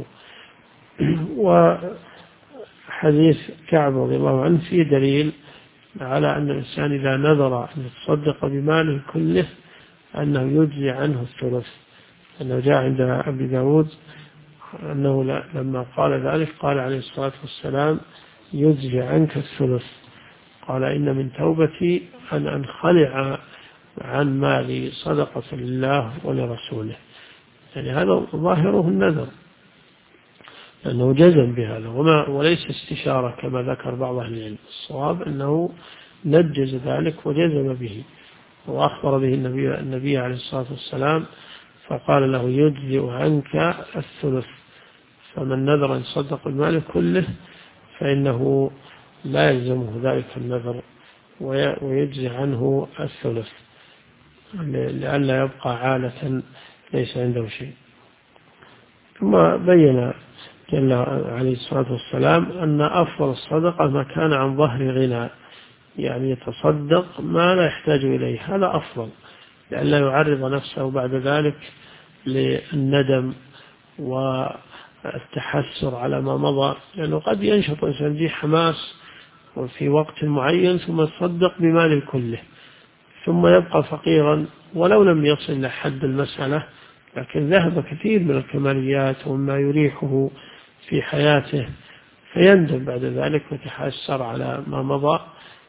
Speaker 2: وحديث كعب رضي الله عنه فيه دليل على أن الإنسان إذا نذر أن يتصدق بماله كله أنه يجزي عنه الثلث، أنه جاء عند أبي داود أنه لما قال ذلك قال عليه الصلاة والسلام يجزي عنك الثلث، قال إن من توبتي أن أنخلع عن مالي صدقة لله ولرسوله. يعني هذا ظاهره النذر، لأنه جزم بهذا وليس استشارة كما ذكر بعض أهل العلم. الصواب أنه نجز ذلك وجزم به، وأخبر به النبي عليه الصلاة والسلام فقال له يجزئ عنك الثلث، فمن نذر أن يصدق المال كله فإنه لا يلزمه ذلك النذر ويجزي عنه الثلث، لئلا يبقى عالة ليس عنده شيء. ثم بين جل عليه الصلاة والسلام أن أفضل الصدقة ما كان عن ظهر غنى، يعني يتصدق ما لا يحتاج إليه، هذا أفضل، لئلا يعرض نفسه بعد ذلك للندم والتحسر على ما مضى، لأنه قد ينشط إنسان به حماس وفي وقت معين ثم يتصدق بماله كله ثم يبقى فقيرا ولو لم يصل لحد المسألة، لكن ذهب كثير من الكماليات وما يريحه في حياته، فيندم بعد ذلك ويتحسر على ما مضى،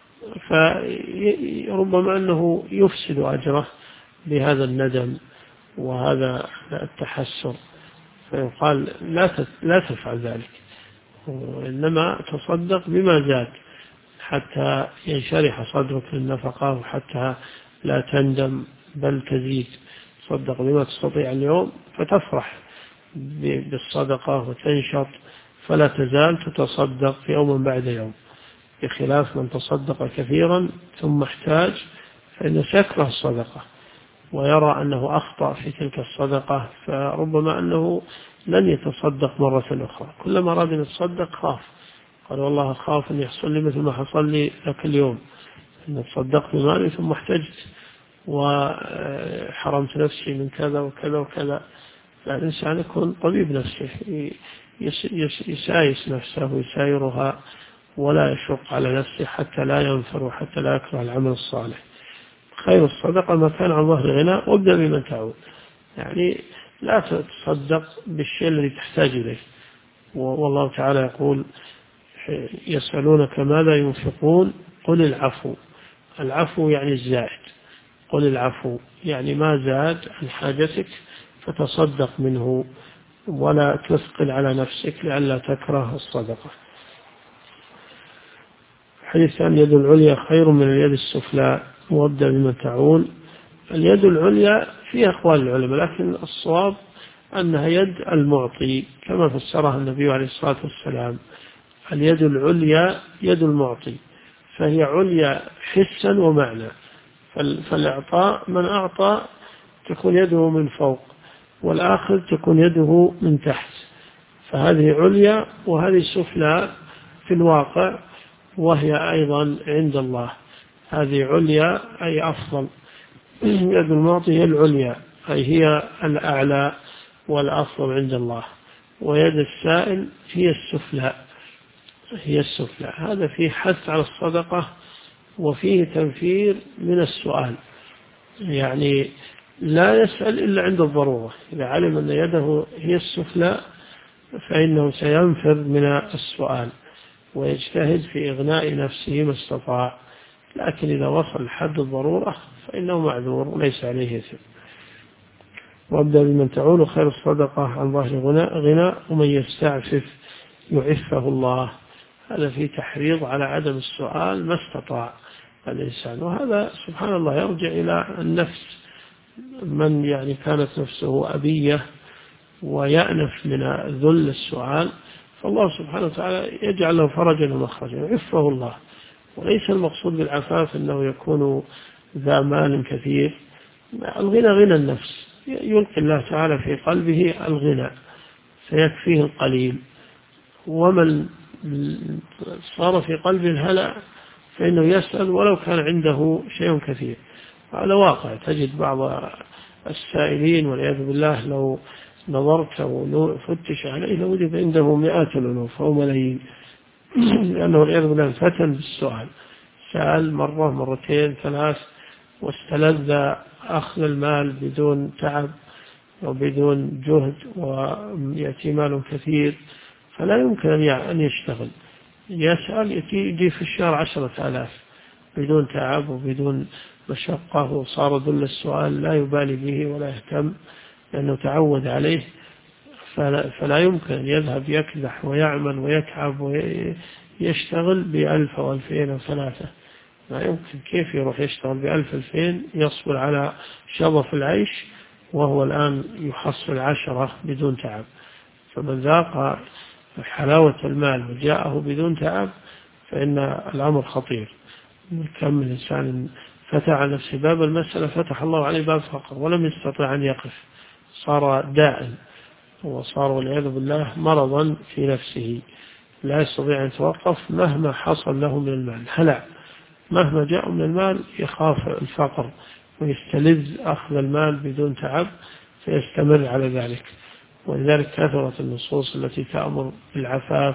Speaker 2: فربما أنه يفسد أجره بهذا الندم وهذا التحسر، فيقال لا تفعل ذلك، وإنما تصدق بما زاد حتى ينشرح صدرك للنفقة وحتى لا تندم بل تزيد. تصدق بما تستطيع اليوم فتفرح بالصدقة وتنشط، فلا تزال تتصدق في يوم بعد يوم، بخلاف من تصدق كثيرا ثم احتاج فإنه سيكره الصدقة ويرى أنه أخطأ في تلك الصدقة، فربما أنه لن يتصدق مرة أخرى، كلما أراد أن يتصدق خاف، قال والله أخاف أن يحصل لي مثل ما حصل لي ذاك اليوم، أن تصدقت بمالي ثم احتجت وحرمت نفسي من كذا وكذا وكذا. فالإنسان يكون طبيب نفسه، يسايس نفسه ويسايرها ولا يشق على نفسه حتى لا ينفر وحتى لا يكره العمل الصالح. خير الصدقة ما كان عن ظهر غنى وابدأ بمن تعود. يعني لا تتصدق بالشيء الذي تحتاج إليه. والله تعالى يقول يسألونك ماذا ينفقون قل العفو. العفو يعني الزائد. قل العفو يعني ما زاد عن حاجتك فتصدق منه ولا تثقل على نفسك لئلا تكره الصدقة. حديث عن اليد العليا خير من اليد السفلى وابدأ بما تعول. اليد العليا فيها أقوال العلماء لكن الصواب أنها يد المعطي كما فسرها النبي عليه الصلاة والسلام. اليد العليا يد المعطي فهي عليا حسا ومعنى. فالإعطاء من أعطى تكون يده من فوق والآخر تكون يده من تحت. فهذه عليا وهذه سفلى في الواقع وهي أيضا عند الله. هذه عليا أي أفضل. يد المعطي هي العليا أي هي الأعلى والأفضل عند الله. ويد السائل هي السفلى هذا فيه حث على الصدقة وفيه تنفير من السؤال. يعني لا يسأل إلا عند الضرورة. إذا علم أن يده هي السفلى فإنه سينفر من السؤال ويجتهد في إغناء نفسه ما استطاع. لكن إذا وصل لحد الضرورة فإنه معذور وليس عليه إثم. وابدأ بمن تعول خير الصدقة عن ظهر غنى ومن يستعفف يعفه الله. هذا فيه تحريض على عدم السؤال ما استطاع الإنسان. وهذا سبحان الله يرجع إلى النفس. من يعني كانت نفسه أبية ويأنف من ذل السؤال فالله سبحانه وتعالى يجعل له فرجا ومخرجا يعفه الله. وليس المقصود بالعفاف أنه يكون ذا مال كثير. الغنى غنى النفس. يلقي الله تعالى في قلبه الغنى فيكفيه القليل. ومن صار في قلبه الهلع فإنه يسأل ولو كان عنده شيء كثير. هذا واقع. تجد بعض السائلين والعياذ بالله لو نظرت وفتش عليه لوجد عنده مئات الألوف أو ملايين لأنه والعياذ بالله انفتن بالسؤال. سأل مرة مرتين ثلاث واستلذ أخذ المال بدون تعب وبدون جهد ويأتي مال كثير فلا يمكن أن يشتغل. يسأل يجي في الشهر 10,000 بدون تعب وبدون مشقة وصار ذل السؤال لا يبالي به ولا يهتم لأنه تعود عليه. فلا يمكن أن يذهب يكدح ويعمل ويتعب ويشتغل ب1000 أو 2000 أو 3. ما يمكن. كيف يروح يشتغل ب1000 2000 يصبر على شظف العيش وهو الآن يحصل 10 بدون تعب. فمن ذاق حلاوة المال وجاءه بدون تعب فإن الأمر خطير. كم من إنسان فتح على نفسه باب المسألة فتح الله عليه باب فقر ولم يستطع أن يقف. صار داء وصار والعياذ بالله مرضا في نفسه لا يستطيع أن يتوقف مهما حصل له من المال. هلع مهما جاء من المال يخاف الفقر ويستلذ أخذ المال بدون تعب فيستمر على ذلك. ولذلك كثرت النصوص التي تأمر بالعفاف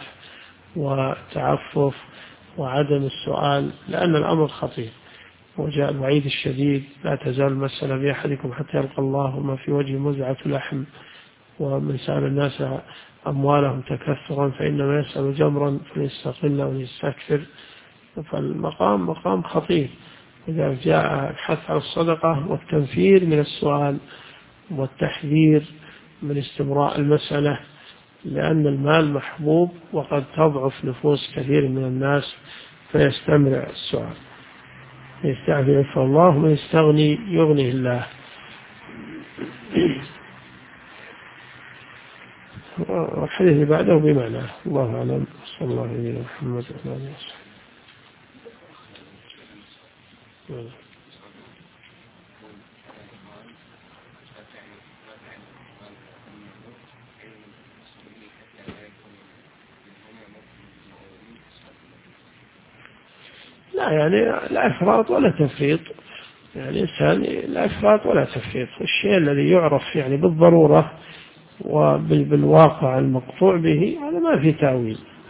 Speaker 2: والتعفف وعدم السؤال لأن الأمر خطير. وجاء الوعيد الشديد لا تزال المسألة بأحدكم حتى يلقى الله وما في وجه مزعة لحم. ومن سأل الناس أموالهم تكثرا فإنما يسأل جمرا فليستقل وليستكثر. فالمقام مقام خطير. إذا جاء الحث على الصدقة والتنفير من السؤال والتحذير من استمراء المسألة لأن المال محبوب وقد تضعف نفوس كثير من الناس فيستمر السؤال. يستعفي يعفه الله ومن يستغني يغنيه الله. والحديث بعده بمعنى. الله أعلم. صلى الله عليه محمد وعلى آله وصحبه. لا يعني لا إفراط ولا تفريط. يعني الإنسان لا إفراط ولا تفريط. الشيء الذي يعرف يعني بالضرورة وبالواقع المقطوع به هذا ما في تأويل.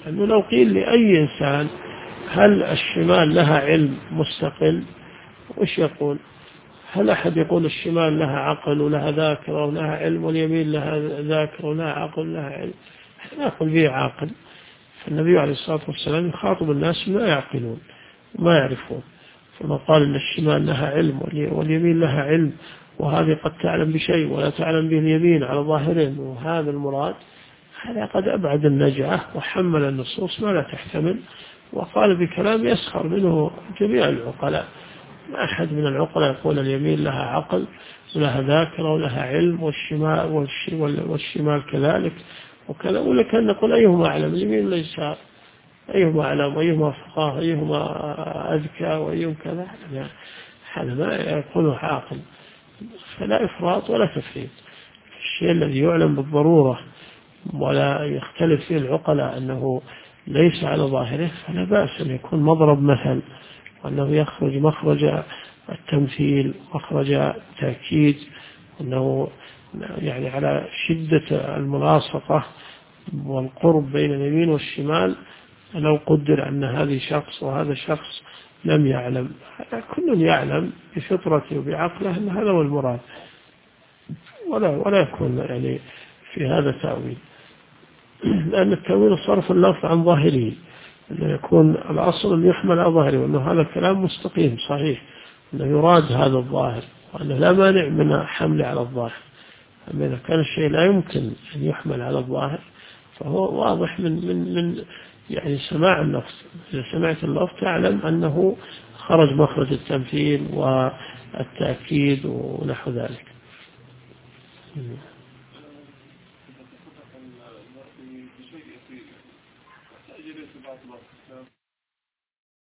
Speaker 2: أنه لو قيل لأي إنسان هل الشمال لها علم مستقل، وش يقول؟ هل أحد يقول الشمال لها عقل ولها ذاكرة ولها علم، واليمين لها ذاكرة ولها عقل ولها علم؟ لا يقول فيه عاقل. فالنبي عليه الصلاة والسلام يخاطب الناس ما يعقلون وما يعرفون، فما قال إن الشمال لها علم واليمين لها علم، وهذه قد تعلم بشيء ولا تعلم به اليمين على ظاهرين، وهذا المراد، هذا قد أبعد النجعة وحمل النصوص ما لا تحتمل، وقال بكلام يسخر منه جميع العقلاء. ما أحد من العقلاء يقول اليمين لها عقل ولها ذاكرة ولها علم، والشمال كذلك وكذا، ولكن نقول أيهما أعلم، اليمين ليس، أيهما أعلم، أيهما فقاه، أيهما أذكى، وأيهم كذا، هذا ما يقوله عاقل. فلا إفراط ولا تفريط. الشيء الذي يعلم بالضرورة ولا يختلف فيه العقلاء أنه ليس على ظاهره، فلا بأس أن يكون مضرب مثل، وأنه يخرج مخرج التمثيل، مخرج التأكيد، وأنه يعني على شدة الملاصقة والقرب بين اليمين والشمال. لو قدر أن هذه شخص وهذا شخص لم يعلم، كل يعلم بفطرته وبعقله أن هذا هو المراد، ولا يكون يعني في هذا تأويل، لأن التأويل صرف اللفظ عن ظاهره، أنه يكون الأصل أن يحمل على ظاهره، وأنه هذا الكلام مستقيم صحيح، أنه يراد هذا الظاهر، وأنه لا مانع من حمله على الظاهر. أما إذا كان الشيء لا يمكن أن يحمل على الظاهر فهو واضح من يعني سماع اللفظ. إذا سمعت اللفظ تعلم أنه خرج مخرج التمثيل والتأكيد ونحو ذلك.